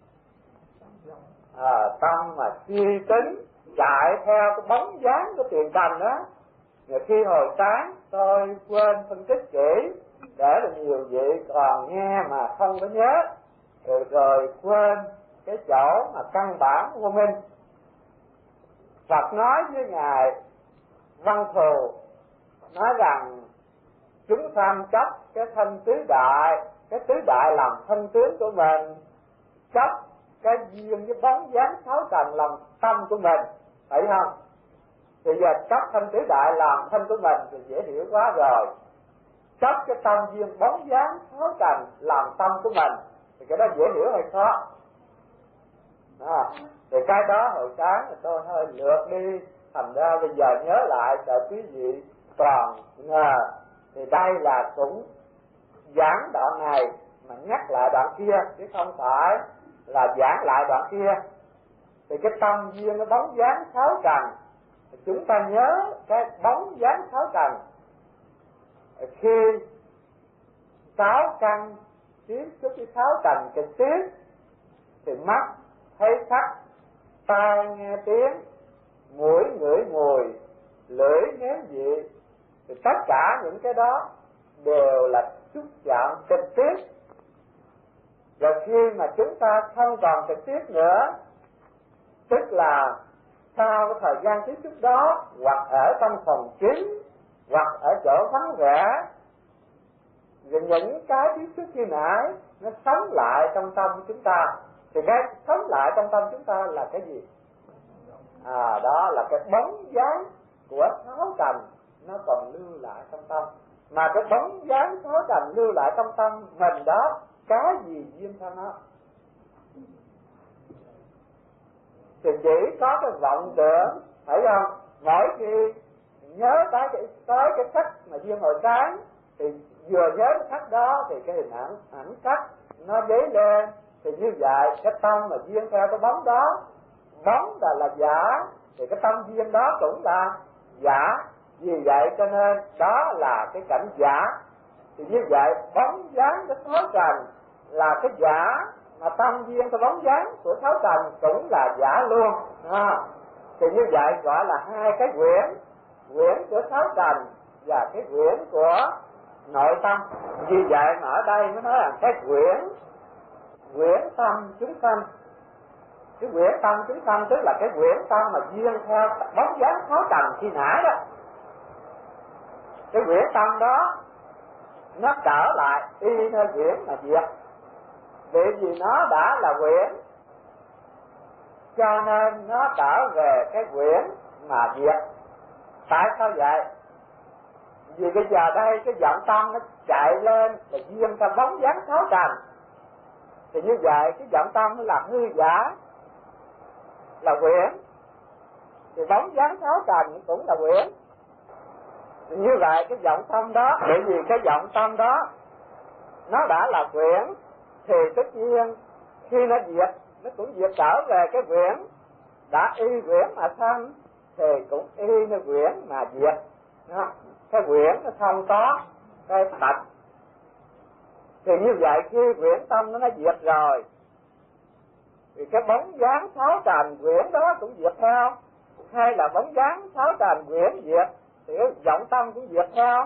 À, tâm mà suy tính chạy theo cái bóng dáng của tiền trần đó. Nhiều khi hồi sáng tôi quên phân tích kỹ, để là nhiều vị còn nghe mà không có nhớ, rồi, rồi quên cái chỗ mà căn bản vô minh. Phật nói với ngài Văn Thù, nói rằng chúng sanh chấp cái thân tứ đại, cái tứ đại làm thân tướng của mình, chấp cái duyên với bóng dáng sáu trần làm tâm của mình, phải không? Thì giờ chấp thân tứ đại làm thân của mình thì dễ hiểu quá rồi. Chấp cái tâm duyên bóng dáng sáu trần làm tâm của mình thì cái đó dễ hiểu hay khó? À, thì cái đó hồi sáng thì tôi hơi lượt đi, thành ra bây giờ nhớ lại cho quý vị toàn ngờ. Thì đây là cũng giảng đoạn này mà nhắc lại đoạn kia, chứ không phải là giảng lại đoạn kia. Thì cái tâm duyên nó bóng dáng sáu trần, chúng ta nhớ cái bóng dáng sáu trần. Khi sáu căn tiếp xúc với sáu trần trực tiếp thì mắt thấy sắc, tai nghe tiếng, mũi ngửi mùi, lưỡi nếm vị, thì tất cả những cái đó đều là xúc chạm trực tiếp. Rồi khi mà chúng ta không còn trực tiếp nữa, tức là sau cái thời gian tiếp xúc đó, hoặc ở trong phòng kín, hoặc ở chỗ vắng vẻ, rồi những cái tiếp xúc khi nãy nó sống lại trong tâm chúng ta, thì cái sống lại trong tâm chúng ta là cái gì? À, đó là cái bóng dáng của sáu trần nó còn lưu lại trong tâm. Mà cái bóng dáng sáu trần lưu lại trong tâm mình đó, cái gì duyên theo nó? Thì chỉ có cái vọng tưởng, phải không? Mỗi khi nhớ tới cái tới cái sắc mà duyên hồi sáng, thì vừa nhớ cái sắc đó thì cái hình ảnh ảnh sắc nó dấy lên, thì như vậy cái tâm mà duyên theo cái bóng đó, bóng là là giả, thì cái tâm duyên đó cũng là giả. Vì vậy cho nên đó là cái cảnh giả. Thì như vậy bóng dáng cái sáu trần là cái giả, mà tâm duyên cái bóng dáng của sáu trần cũng là giả luôn. À, thì như vậy gọi là hai cái quyển, quyển của sáu trần và cái quyển của nội tâm. Vì vậy mà ở đây mới nói là cái quyển, quyển tâm chúng sanh. Cái quyển tâm chúng sanh tức là cái quyển tâm mà duyên theo bóng dáng sáu trần khi nãy đó. Cái quyển tâm đó nó trở lại y nơi quyển mà diệt. Vì vì nó đã là quyển, cho nên nó trở về cái quyển mà diệt. Tại sao vậy? Vì bây giờ đây cái vọng tâm nó chạy lên và duyên theo bóng dáng sáu trần, thì như vậy cái vọng tâm nó là hư giả, là quyển, thì bóng dáng sáu trần cũng là quyển. Thì như vậy cái vọng tâm đó, bởi vì cái vọng tâm đó nó đã là quyển, thì tất nhiên khi nó diệt, nó cũng diệt trở về cái quyển. Đã y quyển mà sanh thì cũng y nơi quyển mà diệt. Đó. Cái quyển nó không có cái thật. Thì như vậy khi quyển tâm nó nó diệt rồi, thì cái bóng dáng sáu trần quyển đó cũng diệt theo. Hay là bóng dáng sáu trần quyển diệt, thì cái vọng tâm cũng diệt theo.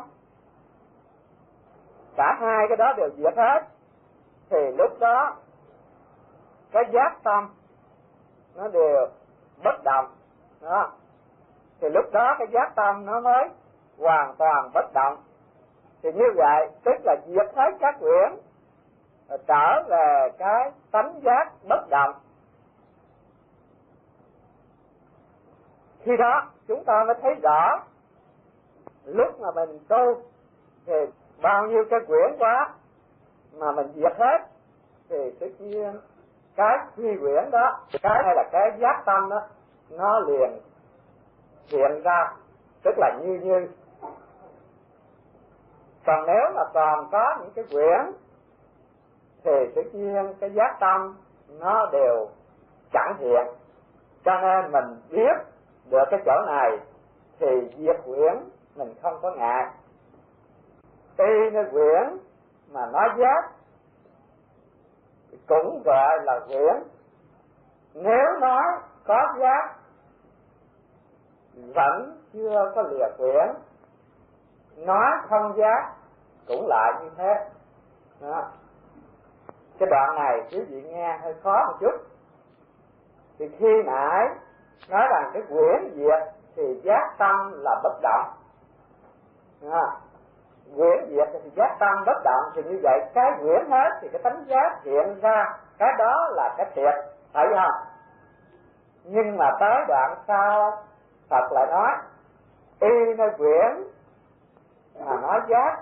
Cả hai cái đó đều diệt hết. Thì lúc đó cái giác tâm nó đều bất động. Đó. Thì lúc đó cái giác tâm nó mới hoàn toàn bất động. Thì như vậy tức là diệt hết các quyển, trở về cái tánh giác bất động. Khi đó chúng ta mới thấy rõ, lúc mà mình tu thì bao nhiêu cái quyển quá mà mình diệt hết, thì tự nhiên cái phi quyển đó, cái hay là cái giác tâm đó, nó liền hiện ra, tức là như như. Còn nếu mà còn có những cái quyển thì tự nhiên cái giác tâm nó đều chẳng hiện. Cho nên mình biết được cái chỗ này thì diệt quyển mình không có ngại. Y nơi quyển mà nói giác cũng gọi là quyển. Nếu nói có giác vẫn chưa có lìa quyển, nói không giác cũng lại như thế. Đó. Cái đoạn này quý vị nghe hơi khó một chút. Thì khi nãy nói rằng cái quyển diệt thì giác tâm là bất động. Đó. Quyển diệt thì giác tâm bất động, thì như vậy cái quyển hết thì cái tánh giác hiện ra, cái đó là cái thiệt, phải không? Nhưng mà tới đoạn sau Phật lại nói y nơi quyển mà nói giác,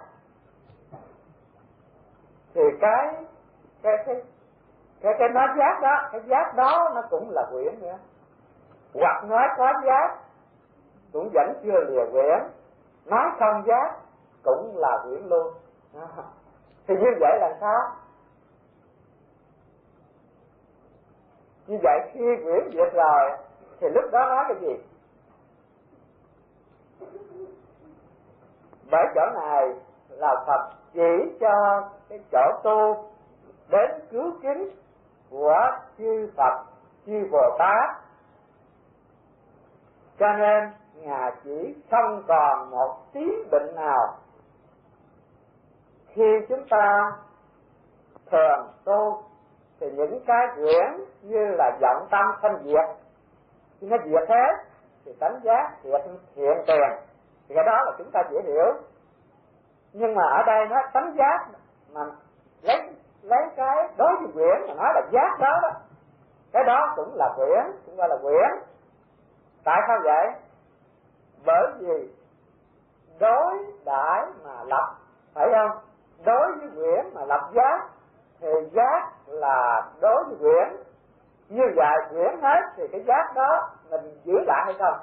thì cái cái cái cái cái nói giác đó, cái giác đó nó cũng là quyển nữa. Hoặc nói có giác cũng vẫn chưa lìa quyển, nói không giác cũng là quyển luôn. Thì như vậy là sao? Như vậy khi quyển diệt rồi thì lúc đó nói cái gì? Bởi chỗ này là Phật chỉ cho cái chỗ tu đến cứu kính của chư Phật, chư Bồ Tát Cho nên Ngài chỉ không còn một tí bệnh nào. Khi chúng ta thường tu thì những cái quyển như là vọng tâm thanh diệt, khi nó diệt hết thì tánh giác hiện hiện tiền, thì cái đó là chúng ta dễ hiểu. Nhưng mà ở đây nó tánh giác mà lấy lấy cái đối với quyển mà nói là giác đó đó, cái đó cũng là quyển, cũng gọi là quyển. Tại sao vậy? Bởi vì đối đãi mà lập, phải không? Đối với quyển mà lập giác thì giác là đối với quyển. Như vậy quyển hết thì cái giác đó mình giữ lại hay không?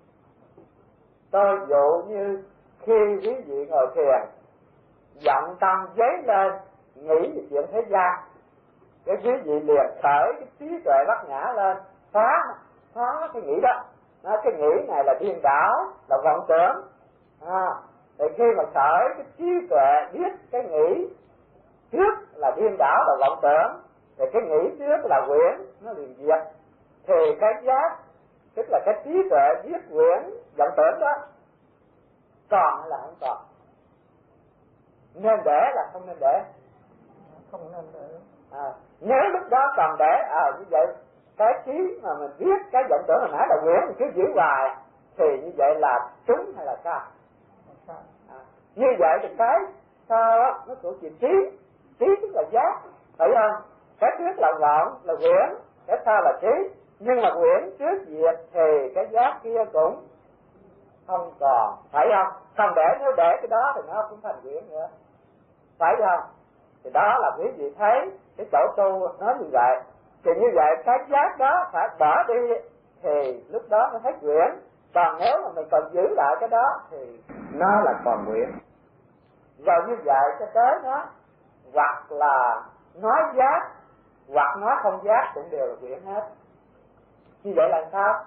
Tôi dụ như khi quý vị ngồi thiền, vọng tâm dấy lên nghĩ về chuyện thế gian, cái quý vị liền khởi cái trí tuệ bát nhã lên, phá phá cái nghĩ đó. Nó, cái nghĩ này là điên đảo, là vọng tưởng. À, thì khi mà khởi cái trí tuệ biết cái nghĩ trước là điên đảo, là vọng tưởng, thì cái nghĩ trước là quyển, nó liền diệt. Thì cái giác, tức là cái trí tuệ biết quyển vọng tưởng đó, còn hay là không còn? Nên để là không nên để? Không nên để. À, nếu lúc đó còn để, à như vậy cái trí mà mình biết cái vọng tưởng hồi nãy là quyển mình cứ giữ hoài, thì như vậy là trúng hay là sai? À, như vậy thì cái sao á nó thuộc về trí, trí tức là giác, phải không? Cái trước là vọng là quyển, cái sau là trí. Nhưng mà quyển trước diệt thì cái giác kia cũng không còn, phải không? Không để, nếu để cái đó thì nó cũng thành quyển nữa, phải không? Thì đó là quý vị thấy cái chỗ tu nó như vậy. Thì như vậy cái giác đó phải bỏ đi thì lúc đó nó hết quyển. Còn nếu mà mình còn giữ lại cái đó thì nó là còn quyển. Rồi như vậy cho tới nó hoặc là nói giác hoặc nói không giác cũng đều là quyển hết. Như vậy là sao?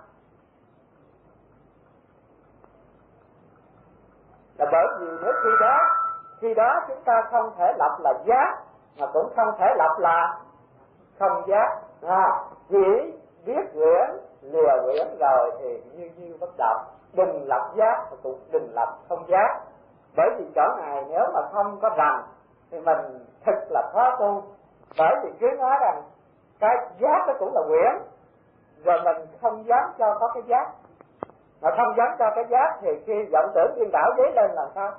Là bởi vì nếu khi đó khi đó chúng ta không thể lập là giác mà cũng không thể lập là không giác. À, chỉ biết quyển lìa quyển rồi thì như như bất động, đừng lập giác và cũng đừng lập không giác. Bởi vì chỗ này nếu mà không có rành thì mình thực là khó tu. Bởi vì cứ nói rằng cái giác nó cũng là quyển, rồi mình không dám cho có cái giác, mà không dám cho cái giác thì khi vọng tưởng điên đảo dấy lên làm sao?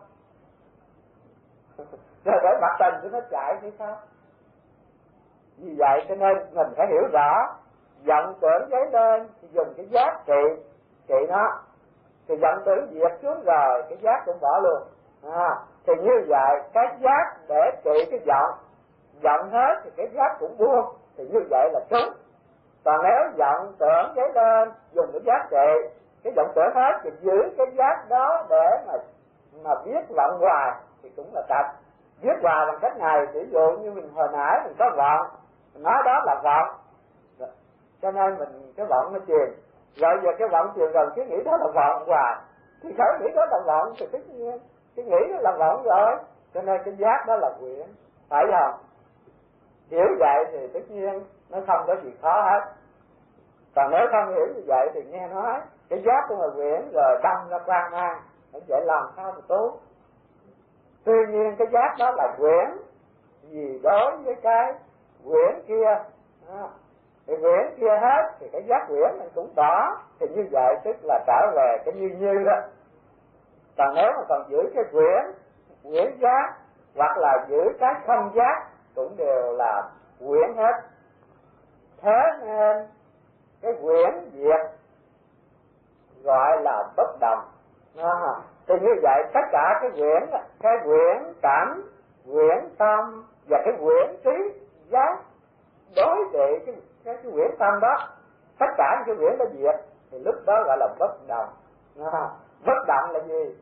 Rồi để mặt tình của nó chạy thì sao? Vì vậy cho nên mình phải hiểu rõ, vọng tưởng dấy lên thì dùng cái giác trị trị nó, thì vọng tưởng diệt xuống rồi cái giác cũng bỏ luôn. À, thì như vậy cái giác để trị cái vọng, vọng hết thì cái giác cũng buông, thì như vậy là trúng. Còn nếu vọng tưởng dấy lên dùng cái giác trị, cái vọng tưởng hết thì giữ cái giác đó để mà mà viết vọng hoài thì cũng là tật. Viết hoài bằng cách này, ví dụ như mình hồi nãy mình có vọng, mình nói đó là vọng, cho nên mình cái vọng nó truyền. Rồi giờ cái vọng truyền rồi cái nghĩ đó là vọng hoài, thì khởi nghĩ đó là vọng thì tất nhiên cái nghĩ đó là vọng rồi, cho nên cái giác đó là quyển, phải không? Hiểu vậy thì tất nhiên nó không có gì khó hết. Còn nếu không hiểu như vậy thì nghe nói cái giác cũng là quyển rồi đâm ra quan mang, vậy làm sao mà tu? Tuy nhiên cái giác đó là quyển, vì đối với cái quyển kia à, thì quyển kia hết thì cái giác quyển mình cũng bỏ, thì như vậy tức là trở về cái như như đó. Còn nếu mà còn giữ cái quyển quyển giác hoặc là giữ cái không giác cũng đều là quyển hết. Thế nên cái quyển diệt gọi là bất động. À, thì như vậy tất cả cái quyển, cái quyển cảm, quyển tâm và cái quyển trí giác đối trị cái, cái, cái quyển tâm đó, tất cả những cái quyển đó diệt thì lúc đó gọi là bất động. À, bất động là gì?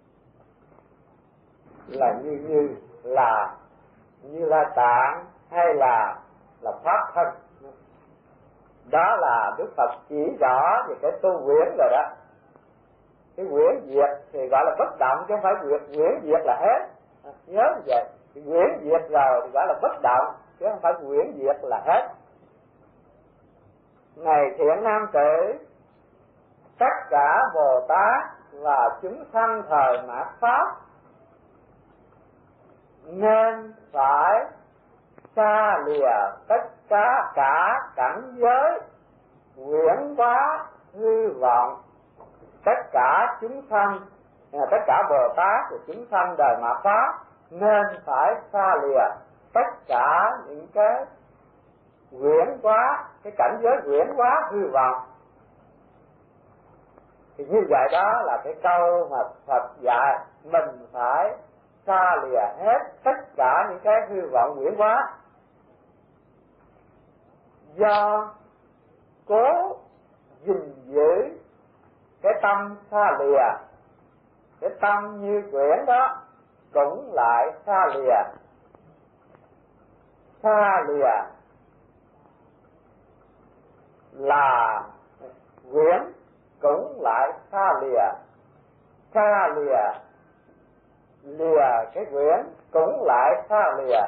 Là như như là như là tạng hay là là pháp thân. Đó là Đức Phật chỉ rõ về cái tu quyển rồi đó. Cái quyển diệt thì gọi là bất động chứ không phải quyển, quyển diệt là hết. À, nhớ như vậy, cái quyển diệt rồi thì gọi là bất động chứ không phải quyển diệt là hết. Này thiện nam tử, tất cả Bồ Tát và chúng sanh thời mạt Pháp nên phải xa lìa tất cả cả cảnh giới huyễn hóa hư vọng. Tất cả chúng sanh, tất cả Bồ Tát và chúng sanh đời mạt Pháp nên phải xa lìa tất cả những cái huyễn hóa, cái cảnh giới huyễn hóa hư vọng. Thì như vậy đó là cái câu mà Phật dạy mình phải xa lìa hết tất cả những cái hư vọng huyễn hóa. Do cố gìn giữ cái tâm xa lìa, cái tâm như quyển đó cũng lại xa lìa. Xa lìa là quyển cũng lại xa lìa. Xa lìa lìa cái quyển cũng lại xa lìa.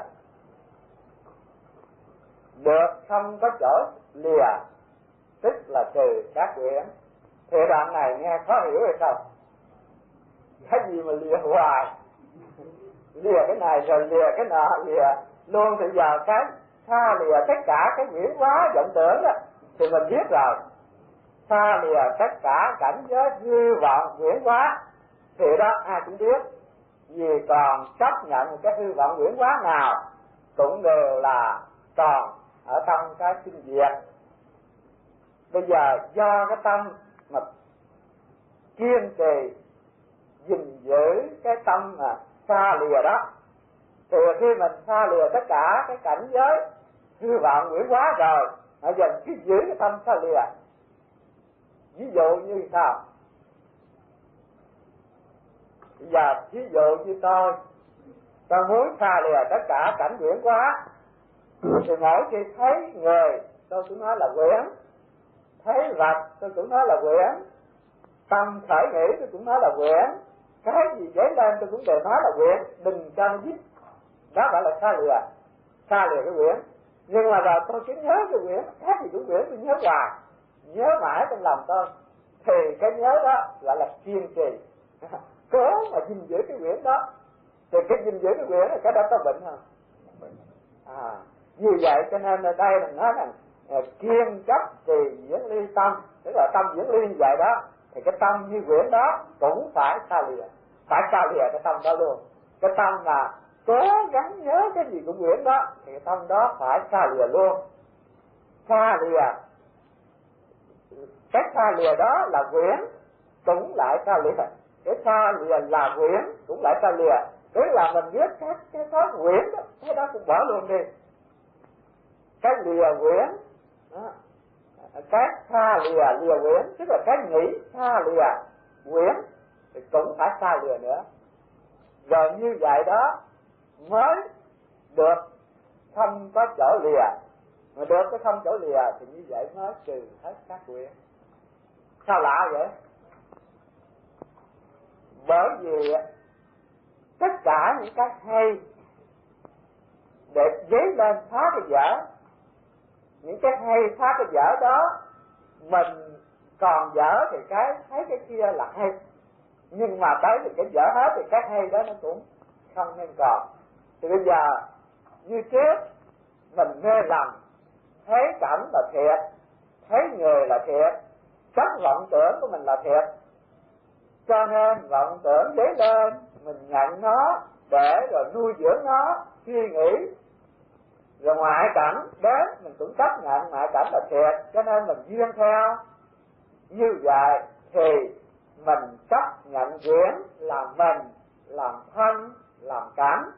Được không có chỗ lìa tức là trừ các quyển. Thì đoạn này nghe khó hiểu hay không? Cái gì mà lìa hoài, lìa cái này rồi lìa cái nọ, lìa luôn. Thì giờ cái xa lìa tất cả cái huyễn hóa vọng tưởng đó thì mình biết rồi. Xa lìa tất cả cảnh giới hư vọng huyễn hóa thì đó ai cũng biết. Vì còn chấp nhận cái hư vọng huyễn hóa nào cũng đều là còn ở trong cái sinh diệt. Bây giờ do cái tâm mà kiên trì gìn giữ cái tâm mà xa lìa đó, thì khi mình xa lìa tất cả cái cảnh giới hư vọng huyễn hóa rồi, bây giờ cứ giữ cái tâm xa lìa. Ví dụ như sao? Bây giờ ví dụ như tôi tôi muốn xa lìa tất cả cảnh huyễn hóa, thì mỗi khi thấy người tôi cũng nói là huyễn, thấy vật tôi cũng nói là huyễn, tâm khởi nghĩ tôi cũng nói là huyễn, cái gì dấy lên tôi cũng đều nói là huyễn. Đừng cho nó dứt, đó gọi là xa lìa, xa lìa cái huyễn. Nhưng mà rồi tôi cứ nhớ cái huyễn, cái gì cũng huyễn, tôi nhớ hoài, nhớ mãi trong lòng tôi, thì cái nhớ đó gọi là kiên trì, cố mà gìn giữ cái huyễn đó. Thì cái gìn giữ cái huyễn là cái đó có bệnh không? À, như vậy cho nên ở đây mình nói rằng kiên chấp trì diễn ly tâm, tức là tâm diễn ly như vậy đó, thì cái tâm như quyển đó cũng phải xa lìa, phải xa lìa cái tâm đó luôn. Cái tâm mà cố gắng nhớ cái gì cũng quyển đó thì cái tâm đó phải xa lìa luôn. Xa lìa, cái xa lìa đó là quyển cũng lại xa lìa, cái xa lìa là quyển cũng lại xa lìa. Tức là mình biết các cái đó quyển đó, cái đó cũng bỏ luôn đi. Cái lìa quyển đó, cái xa lìa lìa quyển, tức là cái nghĩ xa lìa quyển thì cũng phải xa lìa nữa. Rồi như vậy đó mới được không có chỗ lìa, mà được cái không chỗ lìa thì như vậy mới trừ hết các quyển. Sao lạ vậy? Bởi vì tất cả những cái hay để dấy lên phá cái dở, những cái hay phá cái dở đó mình còn dở thì cái thấy cái kia là hay, nhưng mà tới thì cái dở hết thì cái hay đó nó cũng không nên còn. Thì bây giờ như trước mình mê lầm, thấy cảnh là thiệt, thấy người là thiệt, các vọng tưởng của mình là thiệt, cho nên vọng tưởng dấy lên mình nhận nó để rồi nuôi dưỡng nó, suy nghĩ. Rồi ngoại cảnh đến mình cũng chấp nhận ngoại cảnh là thiệt, cho nên mình duyên theo. Như vậy thì mình chấp nhận quyển làm mình, làm thân, làm cảnh.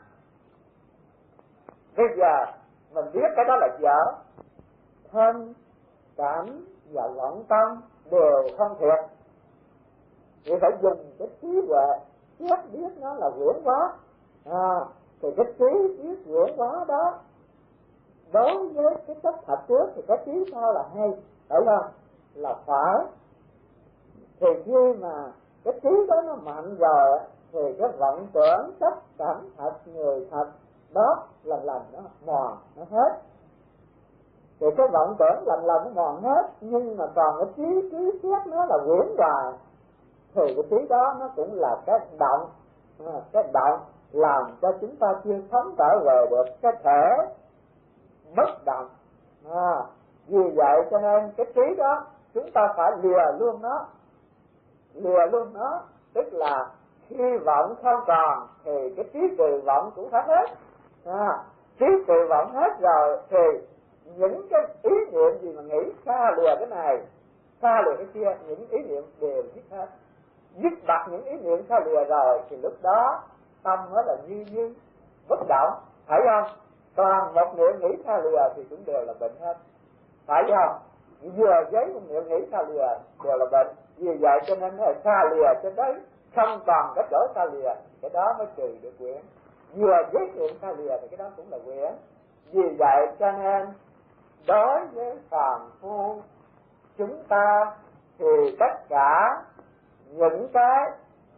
Bây giờ mình biết cái đó là dở, thân, cảnh và vọng tâm đều không thiệt, thì phải dùng cái trí huệ biết biết nó là quyển quá. À, thì cái trí biết quyển quá đó đối với cái chấp thật trước thì cái trí sau là hay, phải không? Là phải. Thì khi mà cái trí đó nó mạnh rồi thì cái vọng tưởng chấp cảnh thật người thật đó lần lần nó mòn nó hết. thì cái vọng tưởng lần lần nó mòn hết, nhưng mà còn cái trí trí xét nó là quyển hoài, thì cái trí đó nó cũng là cái động, cái động làm cho chúng ta chưa sống trở về được cái thể bất động. À, vì vậy cho nên cái trí đó chúng ta phải lìa luôn nó, lìa luôn nó, tức là khi vọng không còn thì cái trí trừ vọng cũng phải hết. À, trí trừ vọng hết rồi thì những cái ý niệm gì mà nghĩ xa lìa cái này, xa lìa cái kia, những ý niệm đều dứt hết. Dứt bặt những ý niệm xa lìa rồi thì lúc đó tâm nó là như như bất động, phải không? Toàn một niệm nghĩ xa lìa thì cũng đều là bệnh hết, phải không? Vừa giấy một niệm nghĩ xa lìa đều là bệnh. Vì vậy cho nên nó là xa lìa trên đấy, không còn cái chỗ xa lìa, cái đó mới trừ được quyển. Vừa giấy niệm xa lìa thì cái đó cũng là quyển. Vì vậy cho nên đối với phàm phu chúng ta thì tất cả những cái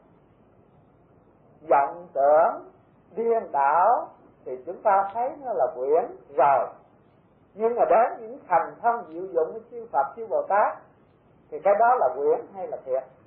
vọng tưởng điên đảo thì chúng ta thấy nó là quyển rồi. Nhưng mà đến những thành thông diệu dụng của siêu Phật siêu Bồ Tát thì cái đó là quyển hay là thiệt?